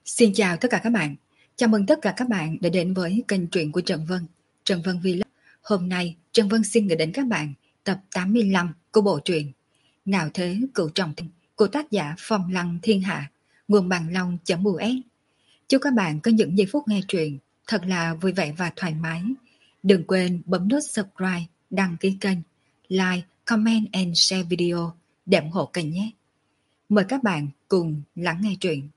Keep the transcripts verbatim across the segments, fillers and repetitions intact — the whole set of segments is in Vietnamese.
Xin chào tất cả các bạn. Chào mừng tất cả các bạn đã đến với kênh truyện của Trần Vân, Trần Vân Vlog. Hôm nay, Trần Vân xin gửi đến các bạn tập tám mươi lăm của bộ truyện Ngạo Thế Cửu Trọng Thiên của tác giả Phong Lăng Thiên Hạ, nguồn bằng long.us. Chúc các bạn có những giây phút nghe truyện thật là vui vẻ và thoải mái. Đừng quên bấm nút subscribe, đăng ký kênh, like, comment and share video để ủng hộ kênh nhé. Mời các bạn cùng lắng nghe truyện.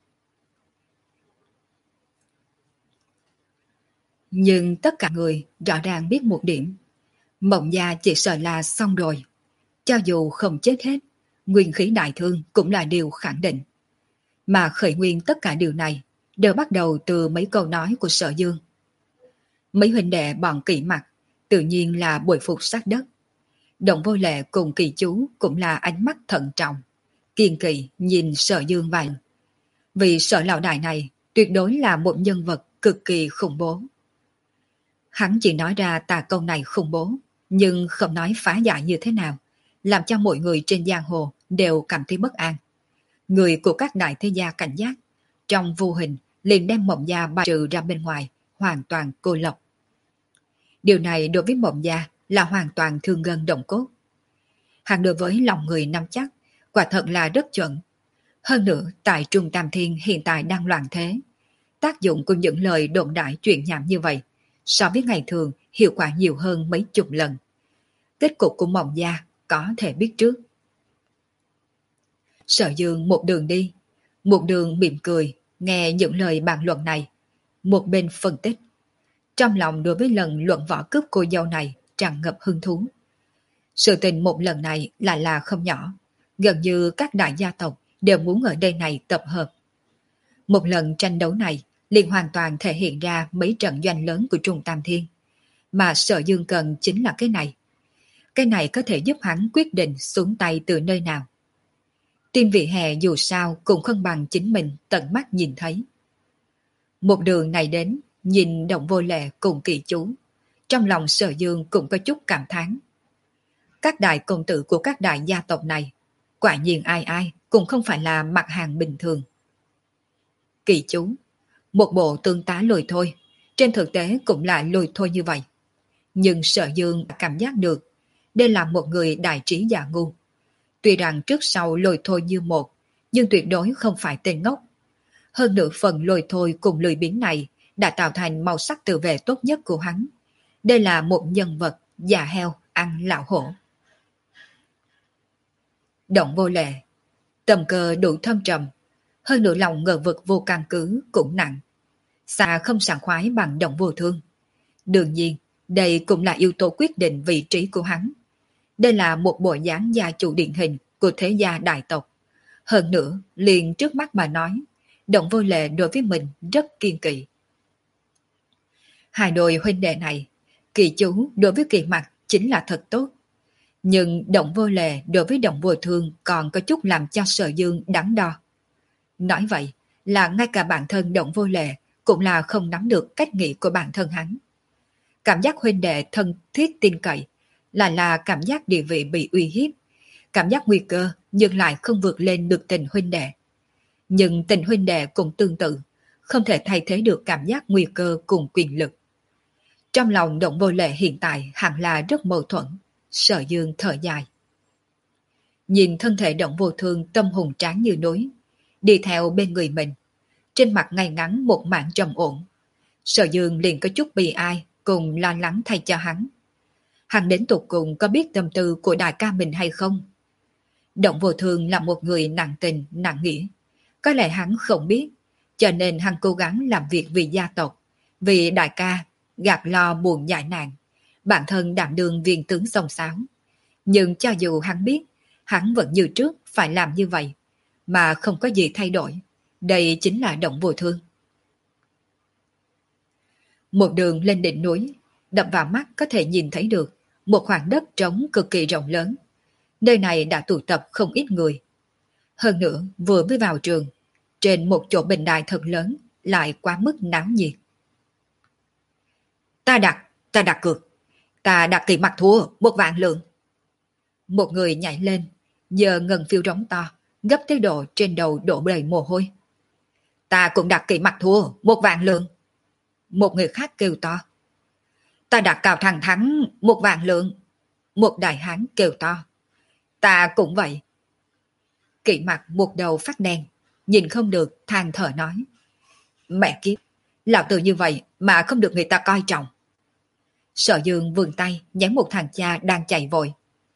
Nhưng tất cả người rõ ràng biết một điểm. Mộng gia chỉ sợ là xong rồi. Cho dù không chết hết, nguyên khí đại thương cũng là điều khẳng định. Mà khởi nguyên tất cả điều này đều bắt đầu từ mấy câu nói của Sở Dương. Mấy huynh đệ bọn Kỵ Mặc tự nhiên là bội phục sát đất. Động Vô Lệ cùng Kỳ Chú cũng là ánh mắt thận trọng, kiên kỵ nhìn Sở Dương vài lần. Vì Sở lão đại này tuyệt đối là một nhân vật cực kỳ khủng bố. Hắn chỉ nói ra tà câu này khủng bố, nhưng không nói phá giải như thế nào, làm cho mọi người trên giang hồ đều cảm thấy bất an. Người của các đại thế gia cảnh giác, trong vô hình liền đem Mộng gia bài trừ ra bên ngoài, hoàn toàn cô lập. Điều này đối với Mộng gia là hoàn toàn thương gân động cốt. Hắn đối với lòng người nắm chắc, quả thật là rất chuẩn. Hơn nữa, tại Trung Tam Thiên hiện tại đang loạn thế, tác dụng của những lời đồn đại chuyện nhảm như vậy so với ngày thường hiệu quả nhiều hơn mấy chục lần. Kết cục của Mộng gia có thể biết trước. Sở Dương một đường đi, một đường mỉm cười, nghe những lời bàn luận này, một bên phân tích. Trong lòng đối với lần luận võ cướp cô dâu này tràn ngập hứng thú. Sự tình một lần này lại là không nhỏ, gần như các đại gia tộc đều muốn ở đây này tập hợp. Một lần tranh đấu này liền hoàn toàn thể hiện ra mấy trận doanh lớn của Trung Tam Thiên. Mà Sở Dương cần chính là cái này. Cái này có thể giúp hắn quyết định xuống tay từ nơi nào. Tim vị hè dù sao cũng không bằng chính mình tận mắt nhìn thấy. Một đường này đến, nhìn Động Vô Lệ cùng Kỳ Chú, trong lòng Sở Dương cũng có chút cảm thán. Các đại công tử của các đại gia tộc này, quả nhiên ai ai cũng không phải là mặt hàng bình thường. Kỳ Chú, một bộ tương tá lùi thôi, trên thực tế cũng là lùi thôi như vậy. Nhưng Sở Dương cảm giác được, đây là một người đại trí giả ngu. Tuy rằng trước sau lùi thôi như một, nhưng tuyệt đối không phải tên ngốc. Hơn nữa phần lùi thôi cùng lười biếng này đã tạo thành màu sắc tự vệ tốt nhất của hắn. Đây là một nhân vật già heo ăn lão hổ. Động Vô Lệ, tầm cơ đủ thâm trầm, hơn nữa lòng ngờ vực vô căn cứ cũng nặng. Xa không sảng khoái bằng Động Vô Thương. Đương nhiên, đây cũng là yếu tố quyết định vị trí của hắn. Đây là một bộ dáng gia chủ điển hình của thế gia đại tộc. Hơn nữa, liền trước mắt mà nói, Động Vô Lệ đối với mình rất kiên kỵ. Hai đôi huynh đệ này, Kỳ Chú đối với Kỳ Mặc chính là thật tốt. Nhưng Động Vô Lệ đối với Động Vô Thương còn có chút làm cho Sở Dương đắn đo. Nói vậy là ngay cả bản thân Động Vô Lệ cũng là không nắm được cách nghĩ của bản thân hắn. Cảm giác huynh đệ thân thiết tin cậy là là cảm giác địa vị bị uy hiếp, cảm giác nguy cơ nhưng lại không vượt lên được tình huynh đệ. Nhưng tình huynh đệ cũng tương tự, không thể thay thế được cảm giác nguy cơ cùng quyền lực. Trong lòng Động Vô Lệ hiện tại hẳn là rất mâu thuẫn. Sở Dương thở dài. Nhìn thân thể Động Vô Thương tâm hùng tráng như núi, đi theo bên người mình, trên mặt ngay ngắn một mảng trầm ổn. Sở Dương liền có chút bi ai cùng lo lắng thay cho hắn. Hắn đến tột cùng có biết tâm tư của đại ca mình hay không? Động Vô Thương là một người nặng tình, nặng nghĩa. Có lẽ hắn không biết, cho nên hắn cố gắng làm việc vì gia tộc, vì đại ca, gạt lo buồn giải nạn. Bản thân đảm đương viên tướng xông xáo. Nhưng cho dù hắn biết, hắn vẫn như trước phải làm như vậy, mà không có gì thay đổi. Đây chính là Động Vô Thương. Một đường lên đỉnh núi, đập vào mắt có thể nhìn thấy được một khoảng đất trống cực kỳ rộng lớn. Nơi này đã tụ tập không ít người. Hơn nữa, vừa mới vào trường, trên một chỗ bình đài thật lớn, lại quá mức náo nhiệt. Ta đặt, ta đặt cược. Ta đặt Kỳ Mặc thua, một vạn lượng. Một người nhảy lên, giờ ngần phiêu rống to, gấp tới độ trên đầu đổ đầy mồ hôi. Ta cũng đặt kỵ mặt thua, một vạn lượng. Một người khác kêu to. Ta đặt cào thằng thắng, một vạn lượng. Một đại hán kêu to. Ta cũng vậy. Kỵ mặt một đầu phát đen, nhìn không được than thở nói. Mẹ kiếp, lão tử như vậy mà không được người ta coi trọng. Sở Dương vươn tay nhắm một thằng cha đang chạy vội.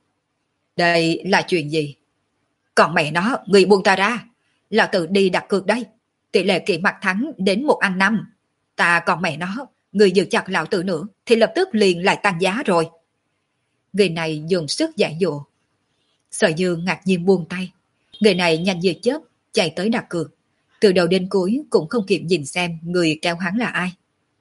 Đây là chuyện gì? Còn mẹ nó, người buông ta ra. Lão tử đi đặt cược đây. Tỷ lệ kỵ mặt thắng đến một ăn năm. Ta còn mẹ nó, người giữ chặt lão tử nữa thì lập tức liền lại tăng giá rồi. Người này dùng sức giải dụ. Sở Dương ngạc nhiên buông tay. Người này nhanh như chớp chạy tới đặt cược. Từ đầu đến cuối cũng không kịp nhìn xem người kéo hắn là ai.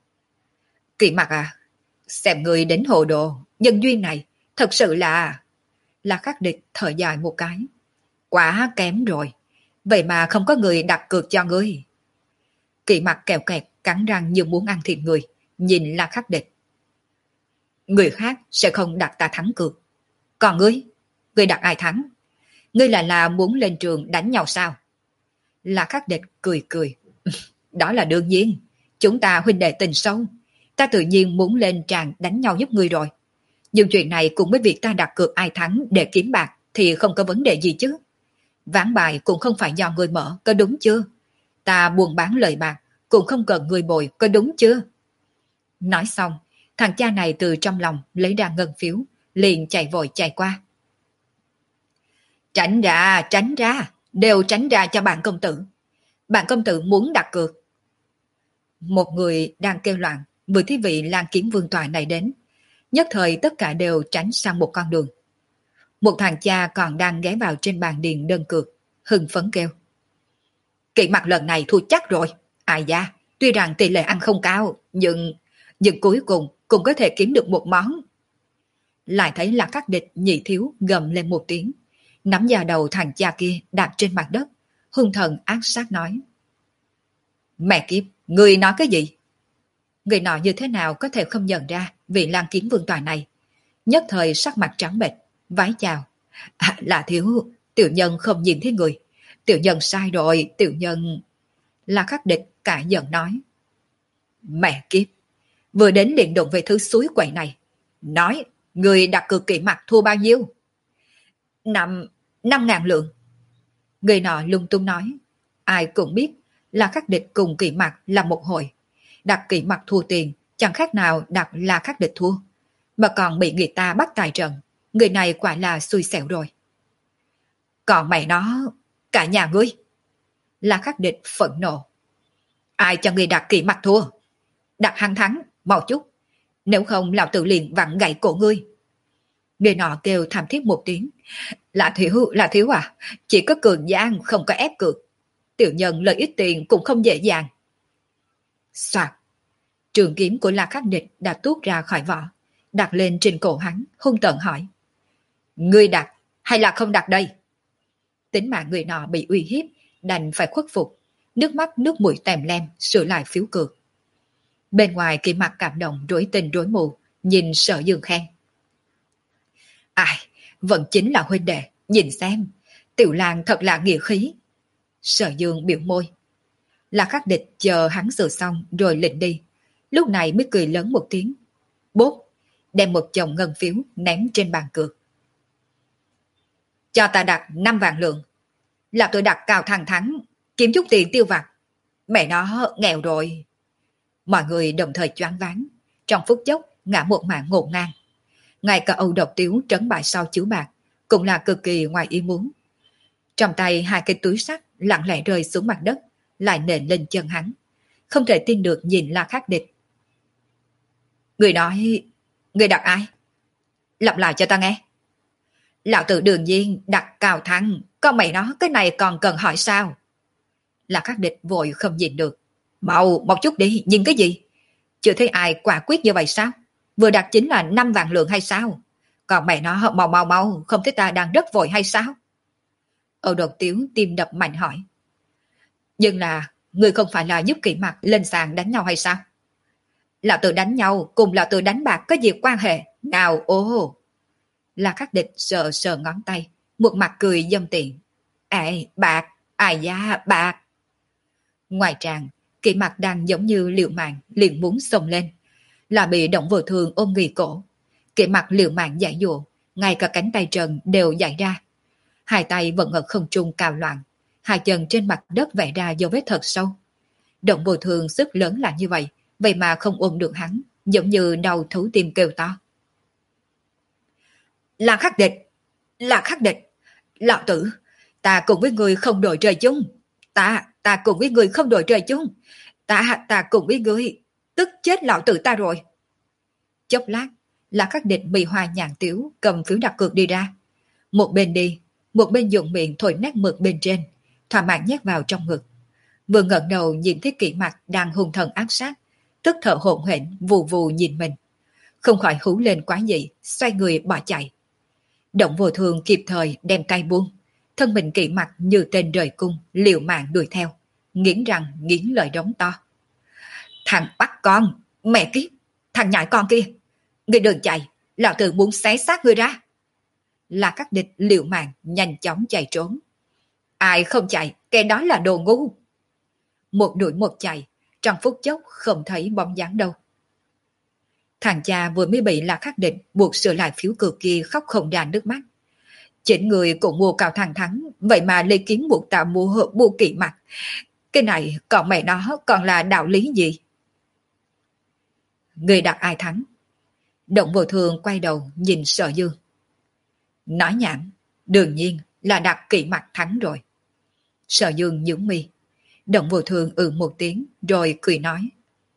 Kỵ mặt à, xem người đến hồ đồ, nhân duyên này thật sự là... Là Khắc Địch thở dài một cái. Quá kém rồi, vậy mà không có người đặt cược cho ngươi. Kỵ mặt kẹo kẹt cắn răng như muốn ăn thịt người, nhìn là Khắc Địch. Người khác sẽ không đặt ta thắng cược. Còn ngươi, ngươi đặt ai thắng? Ngươi là là muốn lên trường đánh nhau sao? Là Khắc Địch cười cười. Đó là đương nhiên, chúng ta huynh đệ tình sâu. Ta tự nhiên muốn lên tràng đánh nhau giúp ngươi rồi. Nhưng chuyện này cùng với việc ta đặt cược ai thắng để kiếm bạc thì không có vấn đề gì chứ. Ván bài cũng không phải do người mở, có đúng chưa? Ta buôn bán lời bạc cũng không cần người bồi, có đúng chưa? Nói xong, thằng cha này từ trong lòng lấy ra ngân phiếu, liền chạy vội chạy qua. Tránh ra, tránh ra, đều tránh ra cho bạn công tử. Bạn công tử muốn đặt cược. Một người đang kêu loạn, vừa thấy vị Lan Kiếm Vương tọa này đến. Nhất thời tất cả đều tránh sang một con đường. Một thằng cha còn đang ghé vào trên bàn điền đơn cược, hưng phấn kêu. Kỵ mặt lần này thua chắc rồi. Ai da, tuy rằng tỷ lệ ăn không cao, nhưng nhưng cuối cùng cũng có thể kiếm được một món. Lại thấy là Khắc Địch nhị thiếu gầm lên một tiếng, nắm vào đầu thằng cha kia đạp trên mặt đất, hung thần ác sát nói. Mẹ kiếp, người nói cái gì? Người nọ như thế nào có thể không nhận ra vị Lan Kiếm Vương tòa này. Nhất thời sắc mặt trắng bệch, vái chào. À, là thiếu, tiểu nhân không nhìn thấy người. Tiểu nhân sai rồi, tiểu nhân... Là Khắc Địch cả giận nói. Mẹ kiếp, vừa đến liền đụng về thứ suối quậy này. Nói, người đặt cược kỵ mặt thua bao nhiêu? Năm, năm ngàn lượng. Người nọ lung tung nói. Ai cũng biết là Khắc Địch cùng kỵ mặt là một hội. Đặt kỵ mặt thua tiền, chẳng khác nào đặt là Khắc Địch thua. Mà còn bị người ta bắt tài trận. Người này quả là xui xẻo rồi. Còn mày nó, cả nhà ngươi. Là Khắc Địch phẫn nộ. Ai cho ngươi đặt kỵ mặt thua? Đặt hắn thắng, mau chút. Nếu không lão tử liền vặn gãy cổ ngươi. Người nọ kêu thảm thiết một tiếng. Là thiếu, là thiếu à? Chỉ có cường gian, không có ép cược. Tiểu nhân lợi ích tiền cũng không dễ dàng. Soạt. Trường kiếm của La Khắc Địch đã tuốt ra khỏi vỏ, đặt lên trên cổ hắn, hung tợn hỏi. Ngươi đặt hay là không đặt đây? Tính mạng người nọ bị uy hiếp, đành phải khuất phục, nước mắt nước mũi tèm lem sửa lại phiếu cược. Bên ngoài Kỵ mặt cảm động rối tình rối mù, nhìn Sở Dương khen. Ai, vẫn chính là huynh đệ, nhìn xem, Tiểu Lan thật là nghĩa khí. Sở Dương biểu môi. La Khắc Địch chờ hắn sửa xong rồi lịnh đi, lúc này mới cười lớn một tiếng. Bốp, đem một chồng ngân phiếu ném trên bàn cược. Cho ta đặt năm vạn lượng. Là tôi đặt cao thằng thắng, kiếm chút tiền tiêu vặt. Mẹ nó nghèo rồi. Mọi người đồng thời choáng váng, trong phút chốc ngã một mạng ngổn ngang. Ngay cả Âu Độc Tiếu trấn bại sau chiếu bạc cũng là cực kỳ ngoài ý muốn. Trong tay hai cái túi sắt lặng lẽ rơi xuống mặt đất, lại nện lên chân hắn. Không thể tin được nhìn La Khắc Địch. Người nói, người đặt ai? Lặp lại cho ta nghe. Lão tử đương nhiên đặt Cao Thắng, con mày nó cái này còn cần hỏi sao? La Khắc Địch vội không nhìn được. Mau, một chút đi, nhìn cái gì? Chưa thấy ai quả quyết như vậy sao? Vừa đặt chính là năm vạn lượng hay sao? Còn mày nó mau mau mau, không thấy ta đang rất vội hay sao? Âu Độc Tiếu tim đập mạnh hỏi. Nhưng là, người không phải là giúp Kỵ mặt lên sàn đánh nhau hay sao? Lão tử đánh nhau cùng lão tử đánh bạc có gì quan hệ? Nào ô! La Khắc Địch sờ sờ ngón tay, một mặt cười dâm tiện. Ê, bạc, ai da, bạc! Ngoài tràng, Kỷ Mặc đang giống như liều mạng liền muốn xông lên, là bị Động Vô Thương ôm nghì cổ. Kỷ Mặc liều mạng giải dụa, ngay cả cánh tay trần đều giải ra. Hai tay vẫn ở không trung cào loạn, hai chân trên mặt đất vẽ ra dấu vết thật sâu. Động Vô Thương sức lớn là như vậy, vậy mà không ôm được hắn, giống như đau thấu tim kêu to. Là khắc địch, là khắc địch, lão tử, ta cùng với người không đội trời chung, ta, ta cùng với người không đội trời chung, ta, ta cùng với người, tức chết lão tử ta rồi. Chốc lát, là khắc địch bị hoa nhàn tiếu cầm phiếu đặt cược đi ra. Một bên đi, một bên dùng miệng thổi nát mực bên trên, thỏa mãn nhét vào trong ngực. Vừa ngẩng đầu nhìn thấy Kỷ Mặc đang hung thần ác sát, tức thở hổn hển vù vù nhìn mình, không khỏi hú lên quá dị, xoay người bỏ chạy. Động Vô Thương kịp thời đem tay buông, thân mình Kỷ Mặc như tên rời cung, liều mạng đuổi theo, nghiến răng nghiến lợi đống to. Thằng bắt con, mẹ kiếp, thằng nhãi con kia, ngươi đừng chạy, lão tử muốn xé xác ngươi ra. Là các địch liều mạng nhanh chóng chạy trốn. Ai không chạy, kẻ đó là đồ ngu. Một đuổi một chạy, trong phút chốc không thấy bóng dáng đâu. Thằng cha vừa mới bị là khắc định buộc sửa lại phiếu cược kia khóc không ra nước mắt. Chính người cũng mua cao thằng thắng, vậy mà lấy kiếm buộc tạo mua buộc Kỷ Mặc. Cái này còn mẹ nó còn là đạo lý gì? Người đặt ai thắng? Động Vô Thương quay đầu nhìn Sở Dương. Nói nhảm, đương nhiên là đặt Kỷ Mặc thắng rồi. Sở Dương nhướng mi. Động Vô Thương ừ một tiếng rồi cười nói.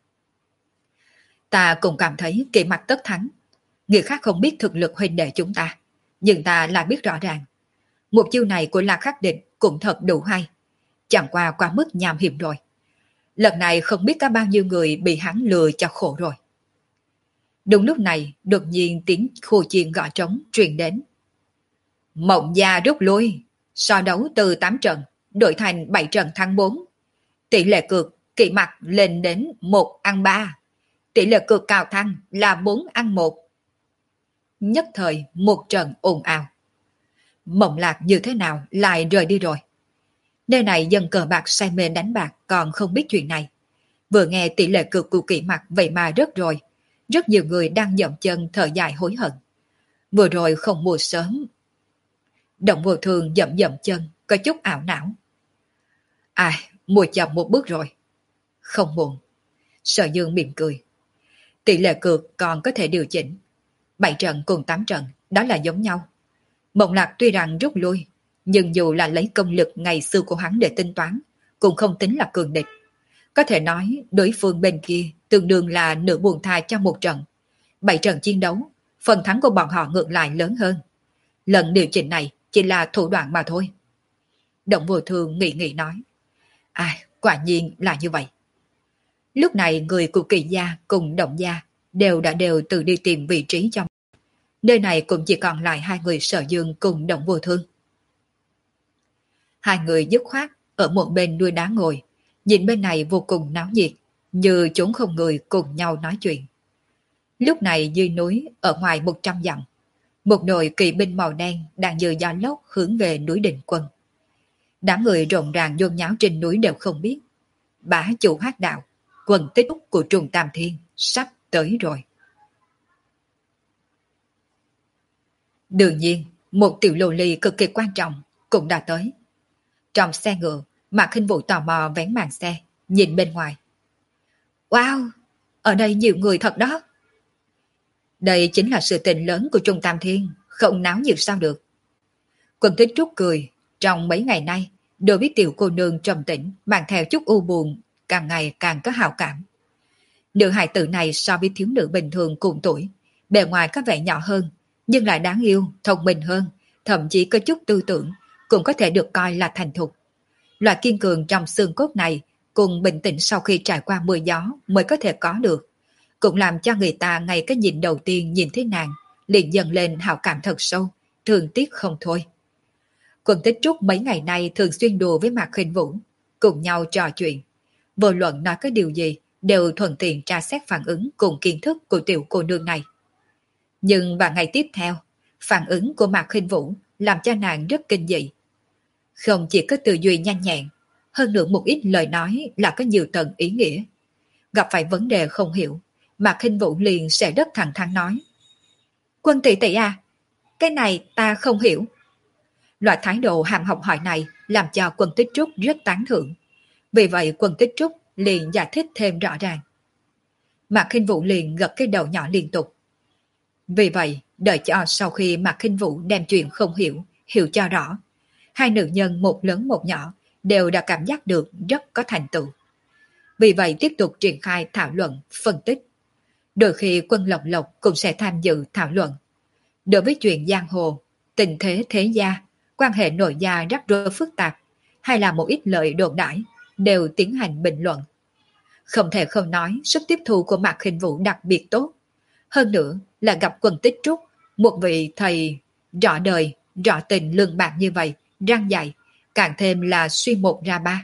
Ta cũng cảm thấy Kỷ Mặc tất thắng. Người khác không biết thực lực huynh đệ chúng ta, nhưng ta là biết rõ ràng. Một chiêu này của La Khắc Định cũng thật đủ hay. Chẳng qua quá mức nham hiểm rồi. Lần này không biết có bao nhiêu người bị hắn lừa cho khổ rồi. Đúng lúc này, đột nhiên tiếng khô chiên gõ trống truyền đến. Mộng Gia rút lui, so đấu từ tám trận, đổi thành bảy trận thắng bốn. Tỷ lệ cược Kỷ Mặc lên đến một ăn ba. Tỷ lệ cược cao thăng là bốn ăn một. Nhất thời một trận ồn ào. Mộng Lạc như thế nào lại rời đi rồi? Nơi này dân cờ bạc say mê đánh bạc còn không biết chuyện này. Vừa nghe tỷ lệ cược của Kỷ Mặc vậy mà rớt rồi. Rất nhiều người đang dậm chân thở dài hối hận. Vừa rồi không mua sớm. Động Vô Thương dậm dậm chân, có chút ảo não. Ai, mua chậm một bước rồi. Không muộn. Sở Dương mỉm cười. Tỷ lệ cược còn có thể điều chỉnh. Bảy trận cùng tám trận, đó là giống nhau. Mộng Lạc tuy rằng rút lui, nhưng dù là lấy công lực ngày xưa của hắn để tính toán, cũng không tính là cường địch. Có thể nói đối phương bên kia tương đương là nửa buồn thai trong một trận. Bảy trận chiến đấu, phần thắng của bọn họ ngược lại lớn hơn. Lần điều chỉnh này chỉ là thủ đoạn mà thôi. Động Vô Thương nghĩ nghĩ nói. À, quả nhiên là như vậy. Lúc này người của Kỳ gia cùng Động gia đều đã đều tự đi tìm vị trí cho. Nơi này cũng chỉ còn lại hai người Sở Dương cùng Động Vô Thương. Hai người dứt khoát ở một bên núi đá ngồi, nhìn bên này vô cùng náo nhiệt, như chốn không người cùng nhau nói chuyện. Lúc này dưới núi, ở ngoài một trăm dặm, một đội kỵ binh màu đen đang như gió lốc hướng về núi Định Quân. Đám người rộn ràng nhôn nháo trên núi đều không biết. Bá chủ hát đạo, quần tích của Trùng Tam Thiên sắp tới rồi. Đương nhiên, một tiểu lô ly cực kỳ quan trọng cũng đã tới. Trong xe ngựa, Mạc Khinh Vũ tò mò vén màn xe, nhìn bên ngoài. Wow, ở đây nhiều người thật đó. Đây chính là sự tình lớn của Trung Tam Thiên, không náo nhiệt sao được. Quân Tích Trúc cười, trong mấy ngày nay, đối với tiểu cô nương trầm tĩnh, mang theo chút u buồn, càng ngày càng có hào cảm. Nữ hài tử này so với thiếu nữ bình thường cùng tuổi, bề ngoài có vẻ nhỏ hơn, nhưng lại đáng yêu, thông minh hơn, thậm chí có chút tư tưởng, cũng có thể được coi là thành thục. Loại kiên cường trong xương cốt này, cùng bình tĩnh sau khi trải qua mưa gió mới có thể có được, cũng làm cho người ta ngay cái nhìn đầu tiên nhìn thấy nàng, liền dần lên hảo cảm thật sâu, thương tiếc không thôi. Quân Tích Trúc mấy ngày nay thường xuyên đùa với Mạc Khinh Vũ, cùng nhau trò chuyện. Vô luận nói cái điều gì, đều thuận tiện tra xét phản ứng cùng kiến thức của tiểu cô nương này. Nhưng vào ngày tiếp theo, phản ứng của Mạc Khinh Vũ làm cho nàng rất kinh dị. Không chỉ có tư duy nhanh nhẹn, hơn nữa một ít lời nói là có nhiều tầng ý nghĩa. Gặp phải vấn đề không hiểu, Mạc Khinh Vũ liền sẽ rất thẳng thắn nói. Quân tỷ tỷ à, cái này ta không hiểu. Loại thái độ hàm học hỏi này làm cho Quân Tích Trúc rất tán thưởng. Vì vậy Quân Tích Trúc liền giải thích thêm rõ ràng. Mạc Khinh Vũ liền gật cái đầu nhỏ liên tục. Vì vậy, đợi cho sau khi Mạc Khinh Vũ đem chuyện không hiểu, hiểu cho rõ, hai nữ nhân một lớn một nhỏ đều đã cảm giác được rất có thành tựu. Vì vậy tiếp tục triển khai thảo luận, phân tích. Đôi khi Quân Lộc Lộc cũng sẽ tham dự thảo luận. Đối với chuyện giang hồ, tình thế thế gia, quan hệ nội gia rắc rối phức tạp, hay là một ít lời đồn đãi, đều tiến hành bình luận. Không thể không nói sức tiếp thu của Mạc Khinh Vũ đặc biệt tốt. Hơn nữa là gặp Quân Tích Trúc, một vị thầy rõ đời, rõ tình lương bạc như vậy, răng dạy, càng thêm là suy một ra ba.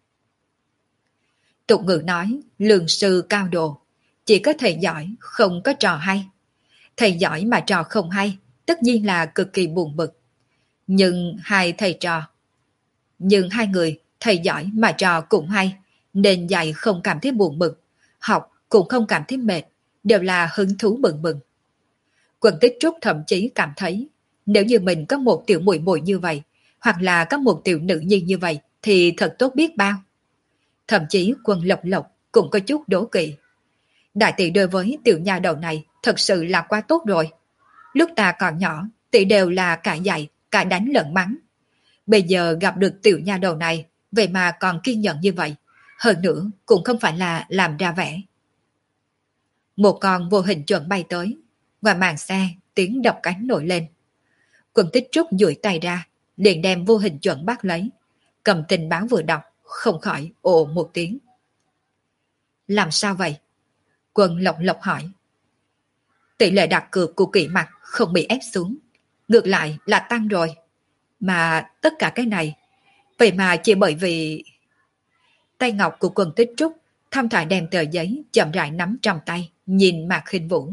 Tục ngữ nói, lương sư cao độ, chỉ có thầy giỏi, không có trò hay. Thầy giỏi mà trò không hay, tất nhiên là cực kỳ buồn bực. Nhưng hai thầy trò, nhưng hai người, thầy giỏi mà trò cũng hay, nên dạy không cảm thấy buồn bực, học cũng không cảm thấy mệt, đều là hứng thú bừng bừng. Quân Tích Trúc thậm chí cảm thấy, nếu như mình có một tiểu muội muội như vậy, hoặc là có một tiểu nữ nhi như vậy, thì thật tốt biết bao. Thậm chí Quân Lộc Lộc cũng có chút đố kỵ. Đại tỷ đối với tiểu nha đầu này thật sự là quá tốt rồi. Lúc ta còn nhỏ, tỷ đều là cả dạy, cả đánh lẫn mắng. Bây giờ gặp được tiểu nha đầu này, vậy mà còn kiên nhẫn như vậy. Hơn nữa cũng không phải là làm ra vẻ. Một con vô hình chuẩn bay tới. Ngoài màn xe, tiếng đập cánh nổi lên. Quân Tích Trúc duỗi tay ra, liền đem vô hình chuẩn bắt lấy. Cầm tình báo vừa đọc, không khỏi ồ một tiếng. Làm sao vậy? Quân Lộc Lộc hỏi. Tỷ lệ đặt cược của Kỵ Mặc không bị ép xuống. Ngược lại là tăng rồi. Mà tất cả cái này, vậy mà chỉ bởi vì... Tay ngọc của Quân Tích Trúc thong thả đem tờ giấy chậm rãi nắm trong tay, nhìn Mạc Khinh Vũ.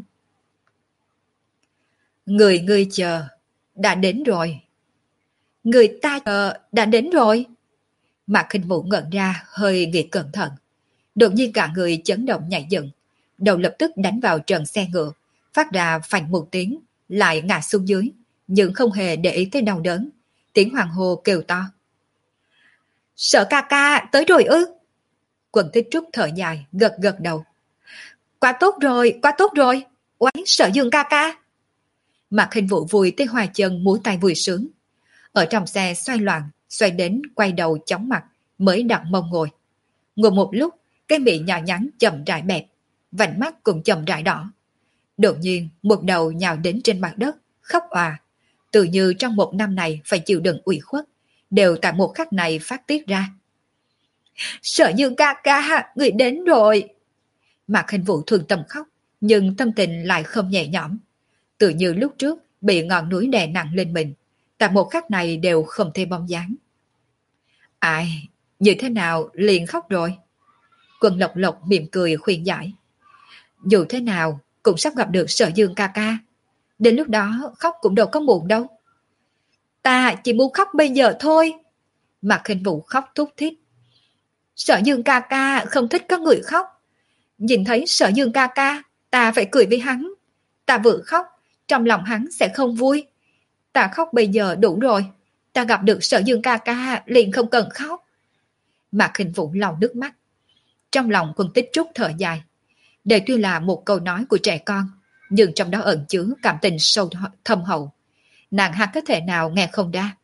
Người ngươi chờ, đã đến rồi. Người ta chờ, đã đến rồi. Mạc Khinh Vũ ngẩn ra, hơi nghĩ cẩn thận. Đột nhiên cả người chấn động nhảy dựng, đầu lập tức đánh vào trần xe ngựa, phát ra phành một tiếng, lại ngã xuống dưới, nhưng không hề để ý tới đau đớn. Tiếng hoàng hô kêu to. Sợ ca ca, tới rồi ư? Quân Tích Trúc thở dài, gật gật đầu. Quá tốt rồi, quá tốt rồi, oái Sở Dương ca ca. Mạc Khinh Vũ vùi tới hoa chân múa tay vui sướng. Ở trong xe xoay loạn, xoay đến quay đầu chóng mặt, mới đặt mông ngồi. Ngồi một lúc, cái miệng nhỏ nhắn chậm rãi bẹp, vành mắt cũng chậm rãi đỏ. Đột nhiên, một đầu nhào đến trên mặt đất, khóc òa. Tự như trong một năm này phải chịu đựng ủy khuất, đều tại một khắc này phát tiết ra. Sở Dương ca ca, người đến rồi. Mạc Khinh Vũ thương tâm khóc, nhưng tâm tình lại không nhẹ nhõm. Tự như lúc trước bị ngọn núi đè nặng lên mình, tại một khắc này đều không thấy bóng dáng. Ai, như thế nào liền khóc rồi? Quân Lộc Lộc mỉm cười khuyên giải. Dù thế nào cũng sắp gặp được Sở Dương ca ca. Đến lúc đó khóc cũng đâu có muộn đâu. Ta chỉ muốn khóc bây giờ thôi. Mạc Khinh Vũ khóc thút thít. Sở Dương ca ca không thích có người khóc. Nhìn thấy Sở Dương ca ca, ta phải cười với hắn. Ta vừa khóc, trong lòng hắn sẽ không vui. Ta khóc bây giờ đủ rồi. Ta gặp được Sở Dương ca ca liền không cần khóc. Mạc Khinh Vũ lau nước mắt. Trong lòng Quân Tích Trúc thở dài. Đây tuy là một câu nói của trẻ con, nhưng trong đó ẩn chứa cảm tình sâu thâm hậu. Nàng hắn có thể nào nghe không ra.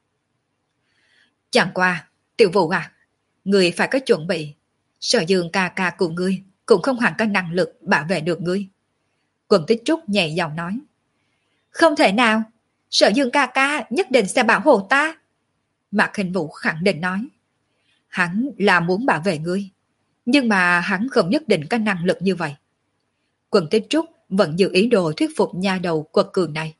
Chẳng qua, Tiểu Vũ à, người phải có chuẩn bị. Sở Dương ca ca của ngươi cũng không hẳn có năng lực bảo vệ được ngươi. Quân Tích Trúc nhẹ giọng nói. Không thể nào, Sở Dương ca ca nhất định sẽ bảo hộ ta. Mạc Khinh Vũ khẳng định nói. Hắn là muốn bảo vệ ngươi, nhưng mà hắn không nhất định có năng lực như vậy. Quân Tích Trúc vẫn giữ ý đồ thuyết phục nha đầu quật cường này.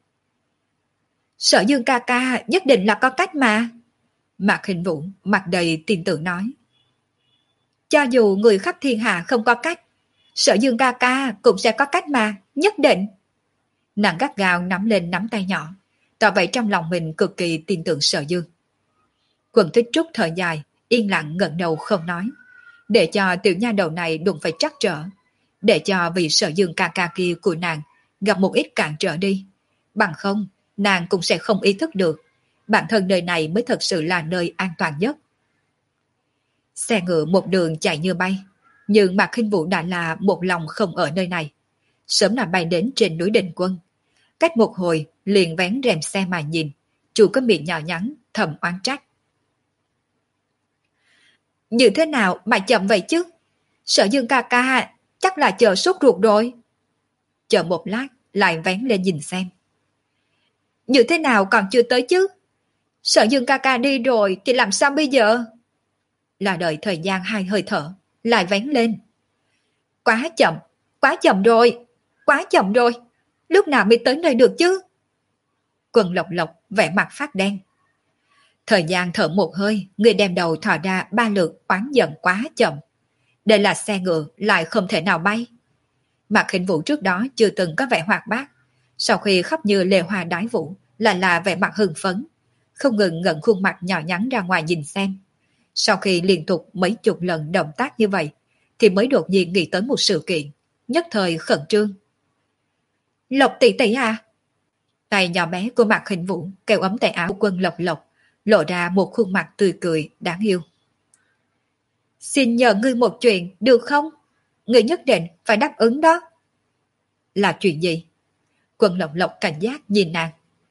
Sở Dương ca ca nhất định là có cách mà. Mạc Khinh Vũ mặt đầy tin tưởng nói. Cho dù người khắp thiên hạ không có cách, Sở Dương ca ca cũng sẽ có cách mà, nhất định. Nàng gắt gao nắm lên nắm tay nhỏ, tỏ vậy trong lòng mình cực kỳ tin tưởng Sở Dương. Quân Tích Trúc thở dài, yên lặng ngẩng đầu không nói, để cho tiểu nha đầu này đụng phải trắc trở, để cho vị Sở Dương ca ca kia của nàng gặp một ít cản trở đi. Bằng không, nàng cũng sẽ không ý thức được bản thân nơi này mới thật sự là nơi an toàn nhất. Xe ngựa một đường chạy như bay, nhưng Mạc Khinh Vũ đã là một lòng không ở nơi này. Sớm là bay đến trên núi Định Quân. Cách một hồi liền vén rèm xe mà nhìn, chủ có miệng nhỏ nhắn thầm oán trách. Như thế nào mà chậm vậy chứ? Sở Dương ca ca chắc là chờ sốt ruột rồi. Chờ một lát lại vén lên nhìn xem. Như thế nào còn chưa tới chứ? Sở Dương ca ca đi rồi thì làm sao bây giờ? Là đợi thời gian hai hơi thở, lại vén lên. Quá chậm, quá chậm rồi, quá chậm rồi. Lúc nào mới tới nơi được chứ? Quần Lộc Lộc vẻ mặt phát đen. Thời gian thở một hơi, người đem đầu thò ra ba lượt oán giận quá chậm. Đây là xe ngựa lại không thể nào bay. Mạc Khinh Vũ trước đó chưa từng có vẻ hoạt bát, sau khi khóc như lê hoa đái vũ là là vẻ mặt hưng phấn, không ngừng ngẩng khuôn mặt nhỏ nhắn ra ngoài nhìn xem. Sau khi liên tục mấy chục lần động tác như vậy, thì mới đột nhiên nghĩ tới một sự kiện, nhất thời khẩn trương. Lộc tỷ tỷ à? Tay nhỏ bé của Mạc Khinh Vũ kéo ấm tay áo Quân Lộc Lộc, lộ ra một khuôn mặt tươi cười đáng yêu. Xin nhờ ngươi một chuyện được không? Ngươi nhất định phải đáp ứng đó. Là chuyện gì? Quân Lộc Lộc cảnh giác nhìn nàng.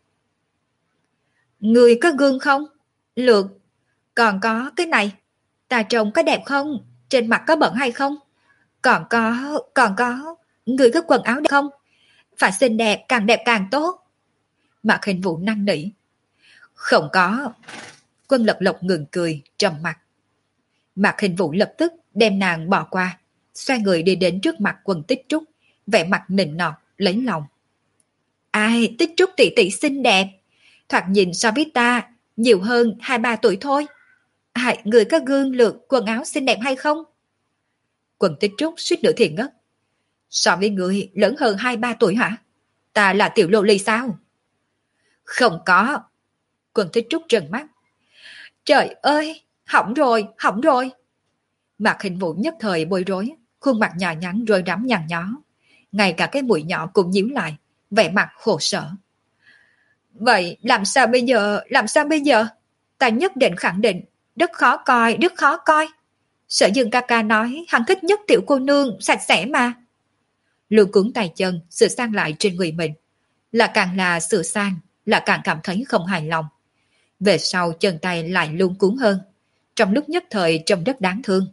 Ngươi có gương không? Lược. Còn có cái này. Ta trông có đẹp không? Trên mặt có bẩn hay không? Còn có, còn có. Ngươi có quần áo đẹp không? Phải xinh đẹp, càng đẹp càng tốt. Mạc Khinh Vũ năn nỉ. Không có. Quân Lộc Lộc ngừng cười, trầm mặt. Mạc Khinh Vũ lập tức đem nàng bỏ qua, xoay người đi đến trước mặt Quân Tích Trúc, vẻ mặt nịnh nọt, lấy lòng. Ai, Tích Trúc tỷ tỷ xinh đẹp, thoạt nhìn so với ta nhiều hơn hai ba tuổi thôi. Ai, người có gương lược quần áo xinh đẹp hay không? Quân Tích Trúc suýt nữa thì ngất. So với người lớn hơn hai ba tuổi hả? Ta là tiểu lô ly sao? Không có. Quân Tích Trúc trợn mắt. Trời ơi, hỏng rồi, hỏng rồi. Mạc Khinh Vũ nhất thời bối rối, khuôn mặt nhỏ nhắn rối rắm nhăn nhó. Ngay cả cái mũi nhỏ cũng nhíu lại, vẻ mặt khổ sở. Vậy làm sao bây giờ, làm sao bây giờ? Ta nhất định khẳng định, rất khó coi, rất khó coi. Sở Dương ca ca nói hắn thích nhất tiểu cô nương, sạch sẽ mà. Luôn cuốn tay chân, sửa sang lại trên người mình. Là càng là sửa sang, là càng cảm thấy không hài lòng. Về sau chân tay lại luôn cuốn hơn, trong lúc nhất thời trông rất đáng thương.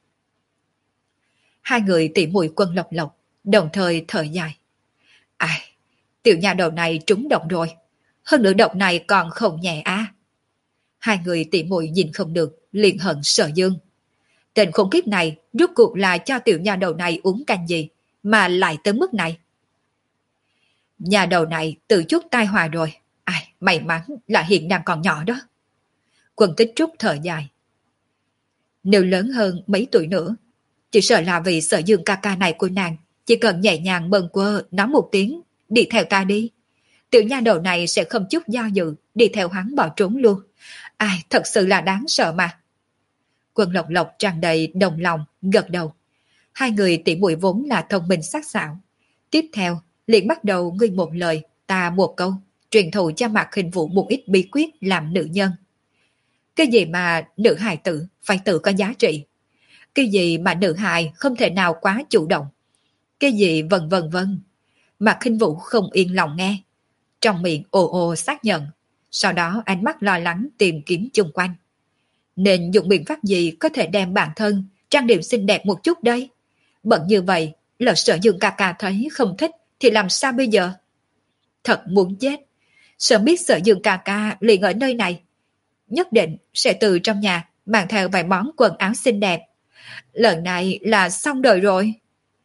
Hai người tỉ muội Quân Lộc Lộc đồng thời thở dài. Ai, tiểu nhà đầu này trúng độc rồi, hơn nữa độc này còn không nhẹ à. Hai người tỉ muội nhìn không được, liền hận Sở Dương. Tên khốn kiếp này rốt cuộc là cho tiểu nhà đầu này uống canh gì mà lại tới mức này. Nhà đầu này tự chút tai họa rồi. Ai, may mắn là hiện đang còn nhỏ đó. Quân Tích Trúc thở dài. Nếu lớn hơn mấy tuổi nữa, chỉ sợ là vì Sở Dương ca ca này của nàng, chỉ cần nhẹ nhàng bâng quơ nói một tiếng, đi theo ta đi. Tiểu nha đầu này sẽ không chút do dự, đi theo hắn bỏ trốn luôn. Ai, thật sự là đáng sợ mà. Quân Lộc Lộc tràn đầy đồng lòng, gật đầu. Hai người tỉ muội vốn là thông minh sắc sảo. Tiếp theo, liền bắt đầu ngươi một lời, ta một câu, truyền thụ cho Mạc Khinh Vũ một ít bí quyết làm nữ nhân. Cái gì mà nữ hài tử phải tự có giá trị. Cái gì mà nữ hài không thể nào quá chủ động. Cái gì vân vân vân. Mạc Khinh Vũ không yên lòng nghe. Trong miệng ồ ồ xác nhận. Sau đó ánh mắt lo lắng tìm kiếm chung quanh. Nên dùng biện pháp gì có thể đem bản thân trang điểm xinh đẹp một chút đây? Bận như vậy, lỡ Sở Dương ca ca thấy không thích thì làm sao bây giờ? Thật muốn chết. Sớm biết Sở Dương ca ca liền ở nơi này, nhất định sẽ từ trong nhà mang theo vài món quần áo xinh đẹp. Lần này là xong đời rồi.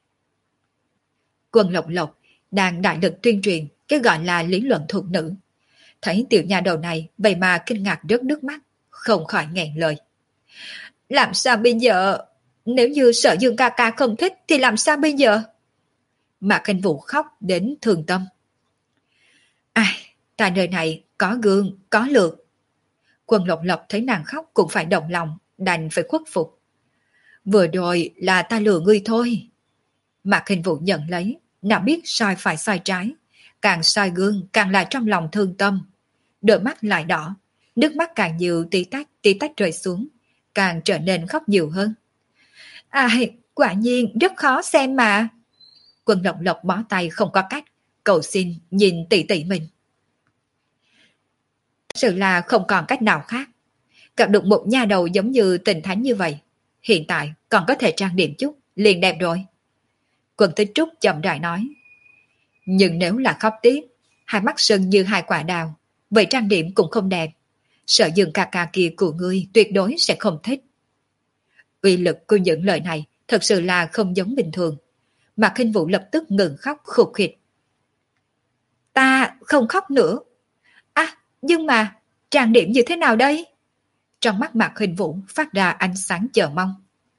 Quân Lộc Lộc đang đại lực tuyên truyền cái gọi là lý luận thuộc nữ. Thấy tiểu nhà đầu này vậy mà kinh ngạc rớt nước mắt, không khỏi nghẹn lời. Làm sao bây giờ? Nếu như Sở Dương ca ca không thích thì làm sao bây giờ? Mạc Khinh Vũ khóc đến thương tâm. Ai, tại nơi này có gương, có lược. Quân Lộc Lộc thấy nàng khóc cũng phải động lòng, đành phải khuất phục. Vừa rồi là ta lừa ngươi thôi. Mạc Hình Vũ nhận lấy, nào biết sai phải sai trái, càng soi gương càng lại trong lòng thương tâm. Đôi mắt lại đỏ, nước mắt càng nhiều tí tách tí tách rơi xuống, càng trở nên khóc nhiều hơn. Ai, quả nhiên rất khó xem mà. Quân Lộc Lộc bó tay không có cách, cầu xin nhìn tỷ tỷ mình. Sự là không còn cách nào khác. Gặp được một nha đầu giống như Tình Thánh như vậy, hiện tại còn có thể trang điểm chút, liền đẹp rồi. Quân Tích Trúc chậm rãi nói. Nhưng nếu là khóc tiếp, hai mắt sưng như hai quả đào, vậy trang điểm cũng không đẹp. Sợ Dương ca ca kia của ngươi tuyệt đối sẽ không thích. Uy lực của những lời này thật sự là không giống bình thường. Mạc Khinh Vũ lập tức ngừng khóc khục khịch. Ta không khóc nữa. À, nhưng mà trang điểm như thế nào đây? Trong mắt Mạc Khinh Vũ phát ra ánh sáng chờ mong.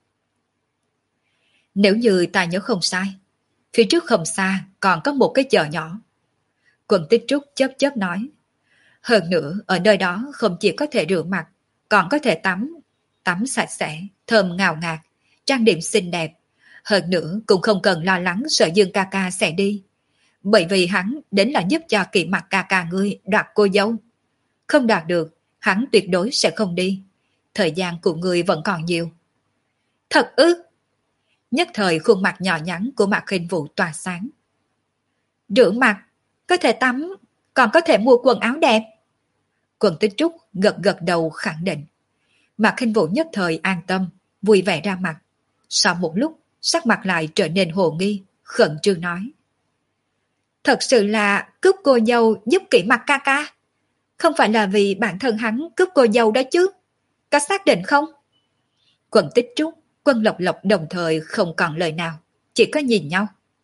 Nếu như ta nhớ không sai, phía trước không xa còn có một cái chợ nhỏ. Quần Tích Trúc chớp chớp nói. Hơn nữa ở nơi đó không chỉ có thể rửa mặt, còn có thể tắm, tắm sạch sẽ, thơm ngào ngạt, trang điểm xinh đẹp. Hơn nữa cũng không cần lo lắng sợ Dương ca ca sẽ đi. Bởi vì hắn đến là giúp cho Kỵ Mặc ca ca ngươi đoạt cô dâu. Không đoạt được, hắn tuyệt đối sẽ không đi. Thời gian của ngươi vẫn còn nhiều. Thật ư? Nhất thời khuôn mặt nhỏ nhắn của Mạc Khinh Vũ tỏa sáng. Rửa mặt, có thể tắm, còn có thể mua quần áo đẹp. Quần Tích Trúc gật gật đầu khẳng định. Mạc Khinh Vũ nhất thời an tâm, vui vẻ ra mặt. Sau một lúc, sắc mặt lại trở nên hồ nghi, khẩn trương nói. Thật sự là cướp cô dâu giúp Kỵ Mặc ca ca. Không phải là vì bản thân hắn cướp cô dâu đó chứ. Có xác định không? Quần Tích Trúc, Quân Lộc Lộc đồng thời không còn lời nào, chỉ có nhìn nhau.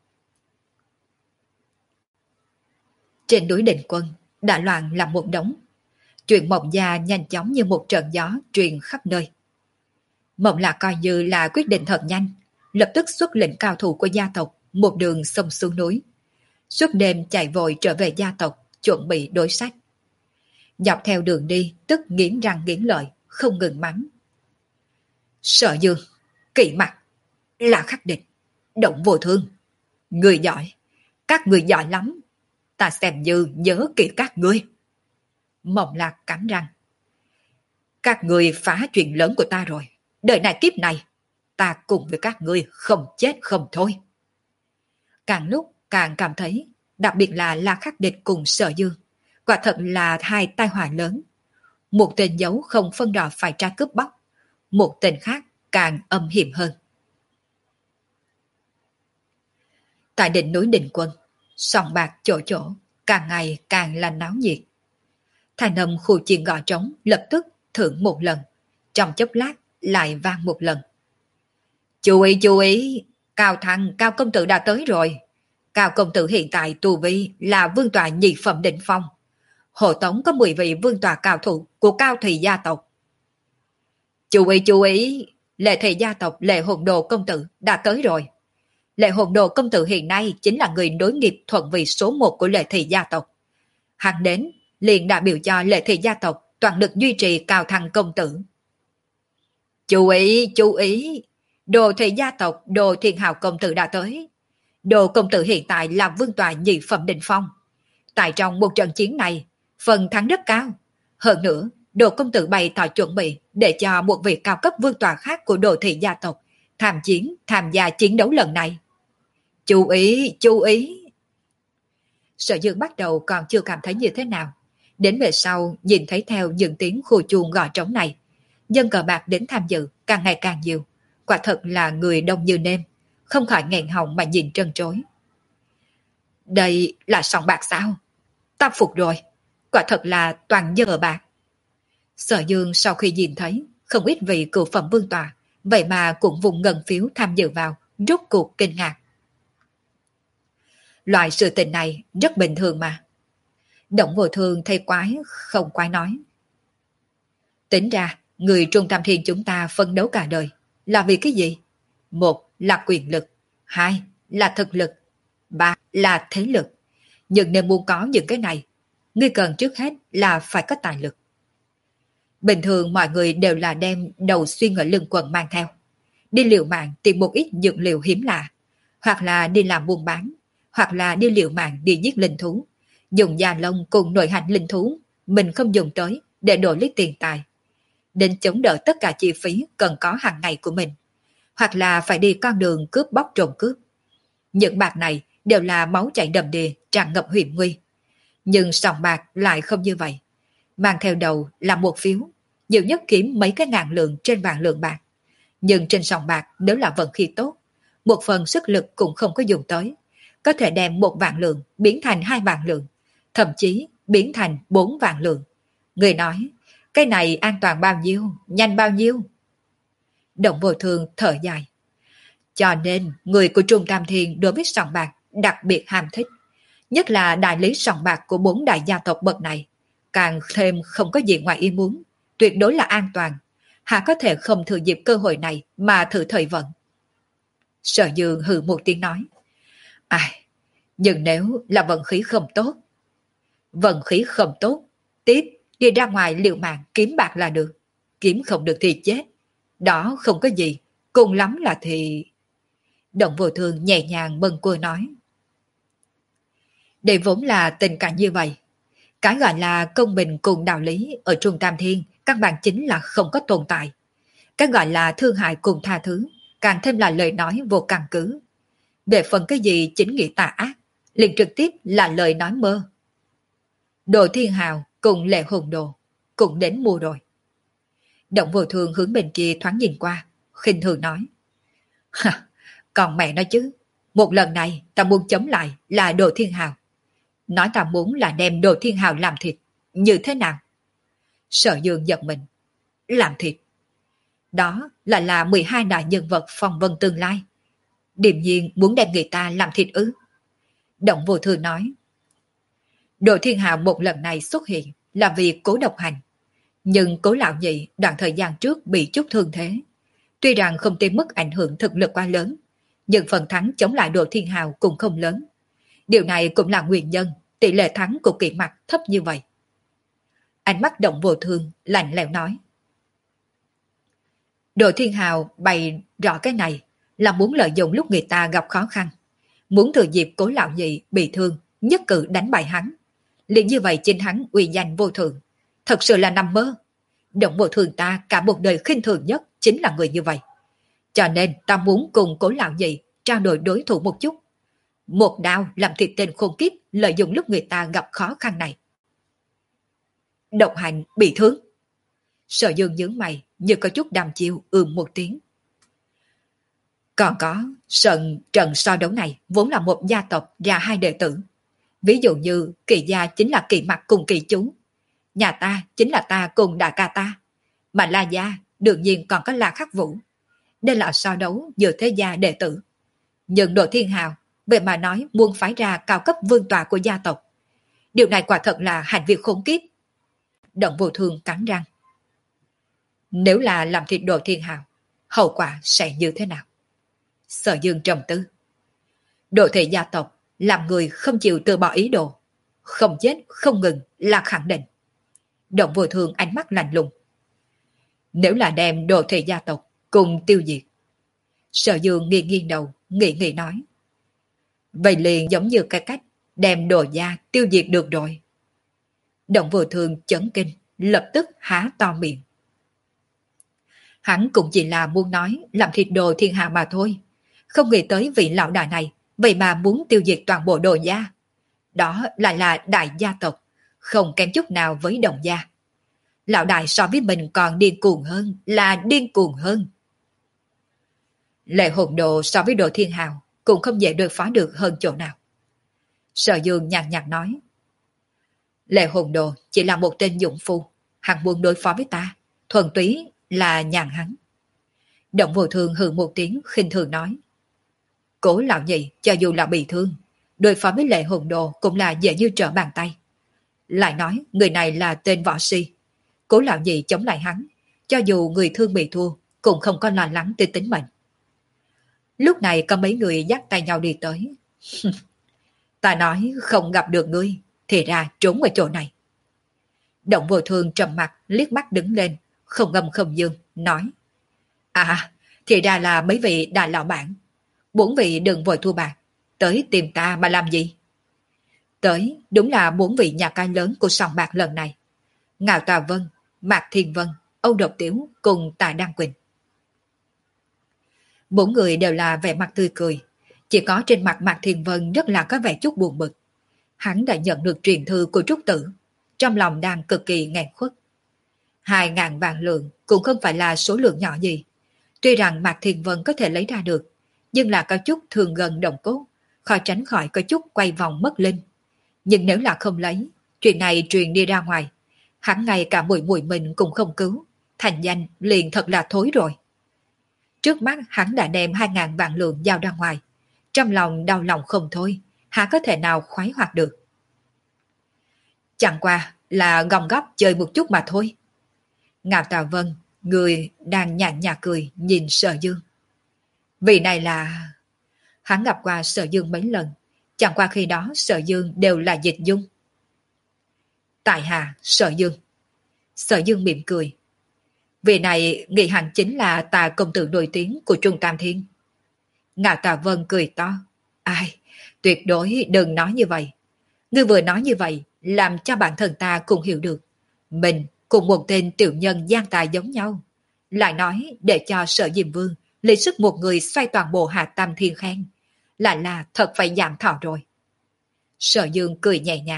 Trên núi Định Quân, đã loạn làm một đống. Chuyện Mộng Gia nhanh chóng như một trận gió truyền khắp nơi. Mộng Lạc coi như là quyết định thật nhanh, lập tức xuất lệnh cao thủ của gia tộc một đường xông xuống núi. Suốt đêm chạy vội trở về gia tộc, chuẩn bị đối sách. Dọc theo đường đi, tức nghiến răng nghiến lợi, không ngừng mắng. Sở Dương, Kỵ Mặc, là khắc địch, Động Vô Thương. Người giỏi, các người giỏi lắm. Ta xem như nhớ kỹ các ngươi. Mộng Lạc cắn răng. Các người phá chuyện lớn của ta rồi. Đời này kiếp này, ta cùng với các ngươi không chết không thôi. Càng lúc càng cảm thấy, đặc biệt là La Khắc Địch cùng Sở Dương, quả thật là hai tai họa lớn. Một tên giấu không phân rõ phải tra cướp bóc, một tên khác càng âm hiểm hơn. Tại đỉnh núi Định Quân, sòng bạc chỗ chỗ, càng ngày càng là náo nhiệt. Thành âm khu chiên gõ trống lập tức thưởng một lần, trong chốc lát lại vang một lần. Chú ý chú ý, Cao Thăng, Cao Công Tử đã tới rồi. Cao Công Tử hiện tại tu vi là vương tọa nhị phẩm đỉnh phong. Hộ tống có mười vị vương tọa cao thủ của Cao Thị gia tộc. Chú ý chú ý, Lệ Thị gia tộc Lệ Hồn Đồ Công Tử đã tới rồi. Lệ Hồn Đồ Công Tử hiện nay chính là người nối nghiệp thuận vị số một của Lệ Thị gia tộc. Hắn đến liền đại biểu cho Lệ Thị gia tộc toàn lực duy trì Cao Thăng Công Tử. Chú ý, chú ý, Đồ Thị gia tộc Đồ Thiên Hào Công Tử đã tới. Đồ Công Tử hiện tại là vương tọa nhị phẩm đỉnh phong. Tại trong một trận chiến này, phần thắng rất cao. Hơn nữa, Đồ Công Tử bày tỏ chuẩn bị để cho một vị cao cấp vương tọa khác của Đồ Thị gia tộc tham chiến, tham gia chiến đấu lần này. Chú ý, chú ý. Sở Dương bắt đầu còn chưa cảm thấy như thế nào. Đến về sau, nhìn thấy theo những tiếng khu chuông gõ trống này, dân cờ bạc đến tham dự càng ngày càng nhiều. Quả thật là người đông như nêm, không khỏi nghẹn họng mà nhìn trân trối. Đây là sòng bạc sao? Ta phục rồi, quả thật là toàn dân cờ bạc. Sở Dương sau khi nhìn thấy không ít vị cựu phẩm vương tọa, vậy mà cũng vùng ngân phiếu tham dự vào, rốt cuộc kinh ngạc. Loại sự tình này rất bình thường mà. Động Vô Thương thấy quái không quái nói. Tính ra, người Trung Tam Thiên chúng ta phấn đấu cả đời là vì cái gì? Một là quyền lực, hai là thực lực, ba là thế lực. Nhưng nếu muốn có những cái này, ngươi cần trước hết là phải có tài lực. Bình thường mọi người đều là đem đầu xuyên ở lưng quần mang theo. Đi liều mạng tìm một ít dược liệu hiếm lạ, hoặc là đi làm buôn bán, hoặc là đi liều mạng đi giết linh thú. Dùng da lông cùng nội hành linh thú, mình không dùng tới để đổi lấy tiền tài. Đến chống đỡ tất cả chi phí cần có hàng ngày của mình. Hoặc là phải đi con đường cướp bóc trộm cướp. Những bạc này đều là máu chảy đầm đìa, tràn ngập hiểm nguy. Nhưng sòng bạc lại không như vậy. Mang theo đầu là một phiếu, nhiều nhất kiếm mấy cái ngàn lượng trên vạn lượng bạc. Nhưng trên sòng bạc nếu là vận khí tốt, một phần sức lực cũng không có dùng tới. Có thể đem một vạn lượng biến thành hai vạn lượng, thậm chí biến thành bốn vạn lượng. Người nói, cái này an toàn bao nhiêu, nhanh bao nhiêu? Động Vô Thương thở dài. Cho nên, người của Trung Tam Thiên đối với sòng bạc đặc biệt ham thích. Nhất là đại lý sòng bạc của bốn đại gia tộc bậc này. Càng thêm không có gì ngoài ý muốn, tuyệt đối là an toàn. Hạ có thể không thừa dịp cơ hội này mà thử thời vận. Sở Dương hừ một tiếng nói. Ai, nhưng nếu là vận khí không tốt. Vận khí không tốt, tiếp đi ra ngoài liều mạng kiếm bạc là được. Kiếm không được thì chết. Đó không có gì, cùng lắm là thì... Động Vô Thương nhẹ nhàng bâng quơ nói. Đây vốn là tình cảnh như vậy. Cái gọi là công bình cùng đạo lý ở Trung Tam Thiên căn bản chính là không có tồn tại. Cái gọi là thương hại cùng tha thứ càng thêm là lời nói vô căn cứ. Về phần cái gì chính nghĩa tà ác, liền trực tiếp là lời nói mơ. Đồ Thiên Hào cùng Lệ Hồn Đồ cũng đến mua rồi. Động Vô Thương hướng bên kia thoáng nhìn qua, khinh thường nói. Còn mẹ nói chứ, một lần này ta muốn chống lại là Đồ Thiên Hào. Nói ta muốn là đem Đồ Thiên Hào làm thịt, như thế nào? Sở Dương giật mình. Làm thịt? Đó là là mười hai đại nhân vật phong vân tương lai. Điềm nhiên muốn đem người ta làm thịt ư? Động Vô Thương nói. Đồ Thiên Hào một lần này xuất hiện là vì Cố Độc Hành. Nhưng Cố Lão Nhị đoạn thời gian trước bị chút thương thế. Tuy rằng không tới mức ảnh hưởng thực lực quá lớn, nhưng phần thắng chống lại Đồ Thiên Hào cũng không lớn. Điều này cũng là nguyên nhân tỷ lệ thắng của Kỵ Mặc thấp như vậy. Ánh mắt Động Vô Thương lạnh lẽo nói. Đồ Thiên Hào bày rõ cái này là muốn lợi dụng lúc người ta gặp khó khăn. Muốn thừa dịp Cố Lão Nhị bị thương, nhất cử đánh bại hắn. Liền như vậy chính hắn uy danh vô thượng. Thật sự là nằm mơ. Động Vô Thương ta cả một đời khinh thường nhất chính là người như vậy. Cho nên ta muốn cùng Cố Lão Nhị trao đổi đối thủ một chút. Một đao làm thịt tên khôn kiếp lợi dụng lúc người ta gặp khó khăn này. Độc Hành bị thương. Sở Dương nhướng mày như có chút đàm chiêu ừm một tiếng. Còn có, sân trận so đấu này vốn là một gia tộc ra hai đệ tử. Ví dụ như Kỳ gia chính là Kỳ Mặc cùng Kỳ Chú. Nhà ta chính là ta cùng đại ca ta. Mà La gia đương nhiên còn có La Khắc Vũ. Đây là so đấu giữa thế gia đệ tử. Nhưng Đồ Thiên Hào vậy mà nói muốn phái ra cao cấp vương tọa của gia tộc. Điều này quả thật là hành vi khốn kiếp. Động Vô Thương cắn răng. Nếu là làm thịt Đồ Thiên Hào, hậu quả sẽ như thế nào? Sở Dương trầm tư. Đồ thể gia tộc làm người không chịu từ bỏ ý đồ. Không chết, không ngừng là khẳng định. Động Vô Thương ánh mắt lạnh lùng. Nếu là đem đồ thể gia tộc cùng tiêu diệt. Sở Dương nghiêng nghiêng đầu, nghĩ nghĩ nói. Vậy liền giống như cái cách đem đồ gia tiêu diệt được rồi. Động Vô Thương chấn kinh, lập tức há to miệng. Hắn cũng chỉ là muốn nói làm thịt Đồ Thiên Hạ mà thôi. Không nghĩ tới vị lão đại này, vậy mà muốn tiêu diệt toàn bộ Đồ gia. Đó lại là đại gia tộc, không kém chút nào với Đồng gia. Lão đại so với mình còn điên cuồng hơn, là điên cuồng hơn. Lệ Hồn Đồ so với Đồ Thiên Hào cũng không dễ đối phó được hơn chỗ nào. Sở Dương nhàn nhạt nói. Lệ Hồn Đồ chỉ là một tên dụng phu, hắn muốn đối phó với ta, thuần túy là nhàn hắn. Động Vô Thương hừ một tiếng khinh thường nói. Cố Lão Nhị cho dù là bị thương, đối phó với Lệ Hồn Đồ cũng là dễ như trở bàn tay. Lại nói người này là tên võ si. Cố Lão Nhị chống lại hắn, cho dù người thương bị thua cũng không có lo lắng tới tính mệnh. Lúc này có mấy người dắt tay nhau đi tới. Ta nói không gặp được ngươi, thì ra trốn ở chỗ này. Động Vô Thương trầm mặt liếc mắt đứng lên, không ngâm không dương, nói: À, thì ra là mấy vị đại lão bản. Bốn vị đừng vội thua bạc, tới tìm ta mà làm gì? Tới đúng là bốn vị nhà cái lớn của sòng bạc lần này. Ngạo Tà Vân, Mạc Thiên Vân, Âu Độc Tiếu cùng Tạ Đăng Quỳnh. Bốn người đều là vẻ mặt tươi cười, chỉ có trên mặt Mạc Thiên Vân rất là có vẻ chút buồn bực. Hắn đã nhận được truyền thư của Trúc Tử, trong lòng đang cực kỳ nghẹn khuất. Hai ngàn vạn lượng cũng không phải là số lượng nhỏ gì. Tuy rằng Mạc Thiên Vân có thể lấy ra được, nhưng là có chút thường gần đồng cốt, khó tránh khỏi có chút quay vòng mất linh. Nhưng nếu là không lấy, chuyện này truyền đi ra ngoài, hắn ngay cả mùi mùi mình cũng không cứu, thành danh liền thật là thối rồi. Trước mắt hắn đã đem hai ngàn vạn lượng giao ra ngoài, trong lòng đau lòng không thôi, há có thể nào khoái hoạt được. Chẳng qua là gom góp chơi một chút mà thôi. Ngạo Tà Vân, người đang nhàn nhạt cười nhìn Sở Dương. Vì này là... Hắn gặp qua Sở Dương mấy lần, chẳng qua khi đó Sở Dương đều là dịch dung. Tại hạ Sở Dương. Sở Dương mỉm cười. Vì này nghĩ hẳn chính là Tà công tử nổi tiếng của Trung Tam Thiên. Ngạo Tà Vân cười to. Ai, tuyệt đối đừng nói như vậy. Ngươi vừa nói như vậy, làm cho bản thân ta cũng hiểu được. Mình cùng một tên tiểu nhân gian tài giống nhau. Lại nói để cho Sở Diêm Vương lấy sức một người xoay toàn bộ Hạ Tam Thiên khen. Lại là thật phải giảm thọ rồi. Sở Dương cười nhẹ nhàng.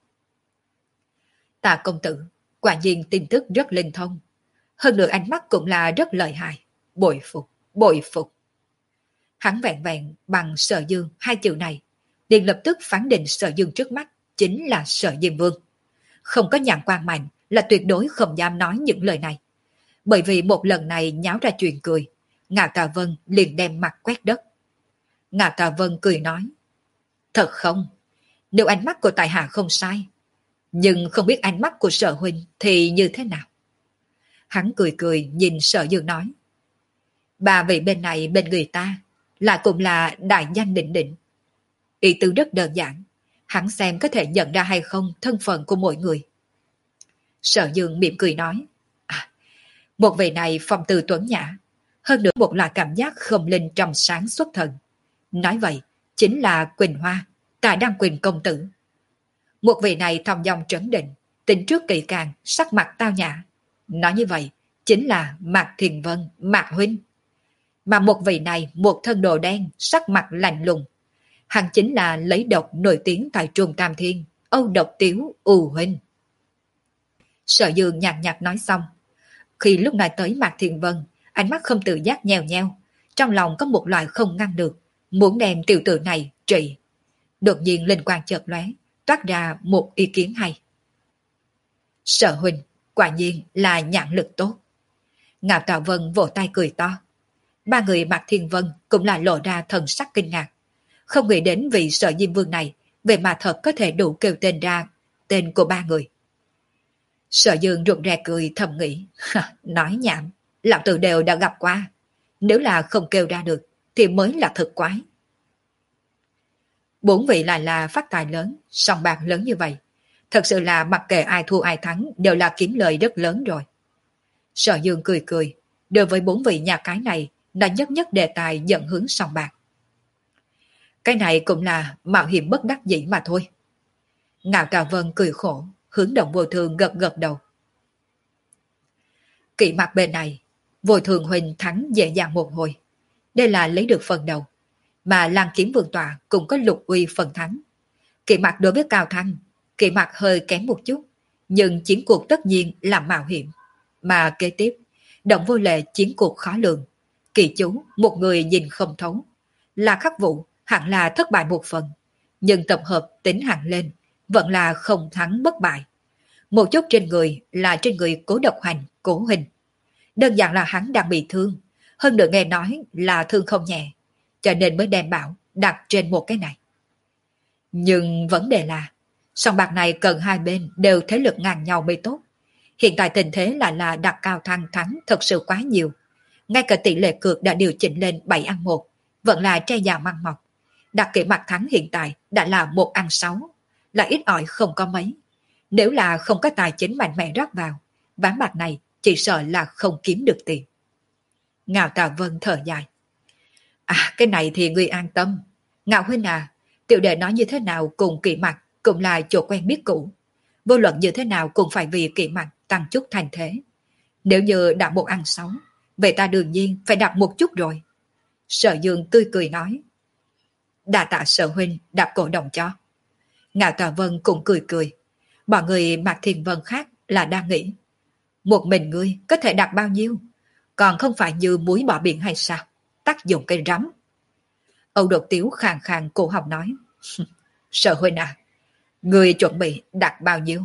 Tạ công tử, quả nhiên tin tức rất linh thông. Hơn nữa ánh mắt cũng là rất lợi hại. Bội phục, bội phục. Hắn vẹn vẹn bằng Sở Dương hai chữ này, liền lập tức phán định Sở Dương trước mắt chính là Sở Diêm Vương. Không có nhãn quan mạnh là tuyệt đối không dám nói những lời này. Bởi vì một lần này nháo ra chuyện cười, Ngạo Tà Vân liền đem mặt quét đất. Ngạo Tà Vân cười nói, thật không? Nếu ánh mắt của tại hạ không sai, nhưng không biết ánh mắt của Sở huynh thì như thế nào? Hắn cười cười nhìn Sở Dương nói, ba vị bên này bên người ta lại cũng là đại danh đỉnh đỉnh. Ý tứ rất đơn giản, hắn xem có thể nhận ra hay không thân phận của mỗi người. Sở Dương mỉm cười nói, à, một vị này phong từ tuấn nhã, hơn nữa một loại cảm giác không linh trong sáng xuất thần. Nói vậy, chính là Quỳnh Hoa, Tạ Đăng Quỳnh công tử. Một vị này thong dong trấn định, tính trước kỹ càng, sắc mặt tao nhã. Nói như vậy, chính là Mạc Thiền Vân, Mạc huynh. Mà một vị này, một thân đồ đen, sắc mặt lạnh lùng. Hắn chính là lấy độc nổi tiếng tại Trung Tam Thiên, Âu Độc Tiếu, U huynh. Sở Dương nhạt nhạt nói xong. Khi lúc này tới Mạc Thiền Vân, ánh mắt không tự giác nheo nheo, trong lòng có một loại không ngăn được, muốn đem tiểu tử này trị. Đột nhiên linh quang chợt lóe, toát ra một ý kiến hay. Sở huynh, quả nhiên là nhãn lực tốt. Ngạo Tà Vân vỗ tay cười to. Ba người Mạc Thiên Vân cũng là lộ ra thần sắc kinh ngạc. Không nghĩ đến vị Sở Diêm Vương này, về mà thật có thể đủ kêu tên ra tên của ba người. Sở Dương rụt rè cười thầm nghĩ, nói nhảm, lão tử đều đã gặp qua. Nếu là không kêu ra được, thì mới là thật quái. Bốn vị lại là phát tài lớn, sòng bạc lớn như vậy. Thật sự là mặc kệ ai thua ai thắng đều là kiếm lời rất lớn rồi. Sở Dương cười cười, đối với bốn vị nhà cái này đã nhất nhất đề tài dẫn hướng sòng bạc. Cái này cũng là mạo hiểm bất đắc dĩ mà thôi. Ngạo Tà Vân cười khổ, hướng Động Vô Thường gật gật đầu. Kỵ mặt bên này, Vô Thường huynh thắng dễ dàng một hồi. Đây là lấy được phần đầu. Mà Lan Kiếm Vương Tọa cũng có lục uy phần thắng. Kỵ mặt đối với Cao Thăng, kỵ mặt hơi kém một chút, nhưng chiến cuộc tất nhiên là mạo hiểm. Mà kế tiếp, Động Vô Lệ chiến cuộc khó lường. Kỳ chú, một người nhìn không thấu. Là Khắc Vũ, hẳn là thất bại một phần. Nhưng tập hợp tính hẳn lên, vẫn là không thắng bất bại. Một chút trên người là trên người Cố Độc Hành, Cố Hình. Đơn giản là hắn đang bị thương, hơn nữa nghe nói là thương không nhẹ, cho nên mới đem bảo đặt trên một cái này. Nhưng vấn đề là, sòng bạc này cần hai bên đều thế lực ngang nhau mới tốt. Hiện tại tình thế lại là đặt Cao Thăng thắng thật sự quá nhiều. Ngay cả tỷ lệ cược đã điều chỉnh lên bảy ăn một, vẫn là tre già măng mọc. Đặt kỹ mặt thắng hiện tại đã là một ăn sáu, là ít ỏi không có mấy. Nếu là không có tài chính mạnh mẽ rót vào, ván bạc này chỉ sợ là không kiếm được tiền. Ngạo Tà Vân thở dài. À, cái này thì ngươi an tâm. Ngạo huynh à, tiểu đệ nói như thế nào cùng Kỵ Mặt cũng là chỗ quen biết cũ. Vô luận như thế nào cũng phải vì Kỵ Mặt tăng chút thành thế. Nếu như đã một ăn sáu, vậy ta đương nhiên phải đặt một chút rồi. Sở Dương tươi cười nói. Đà tạ Sở huynh đạp cổ đồng cho. Ngạo Tà Vân cũng cười cười. Mọi người Mạc Thiên Vân khác là đang nghĩ. Một mình ngươi có thể đặt bao nhiêu? Còn không phải như muối bỏ biển hay sao? Tác dụng cây rắm. Âu Đột Tiếu khàn khàn cổ họng nói. Sở huynh à, ngươi chuẩn bị đặt bao nhiêu?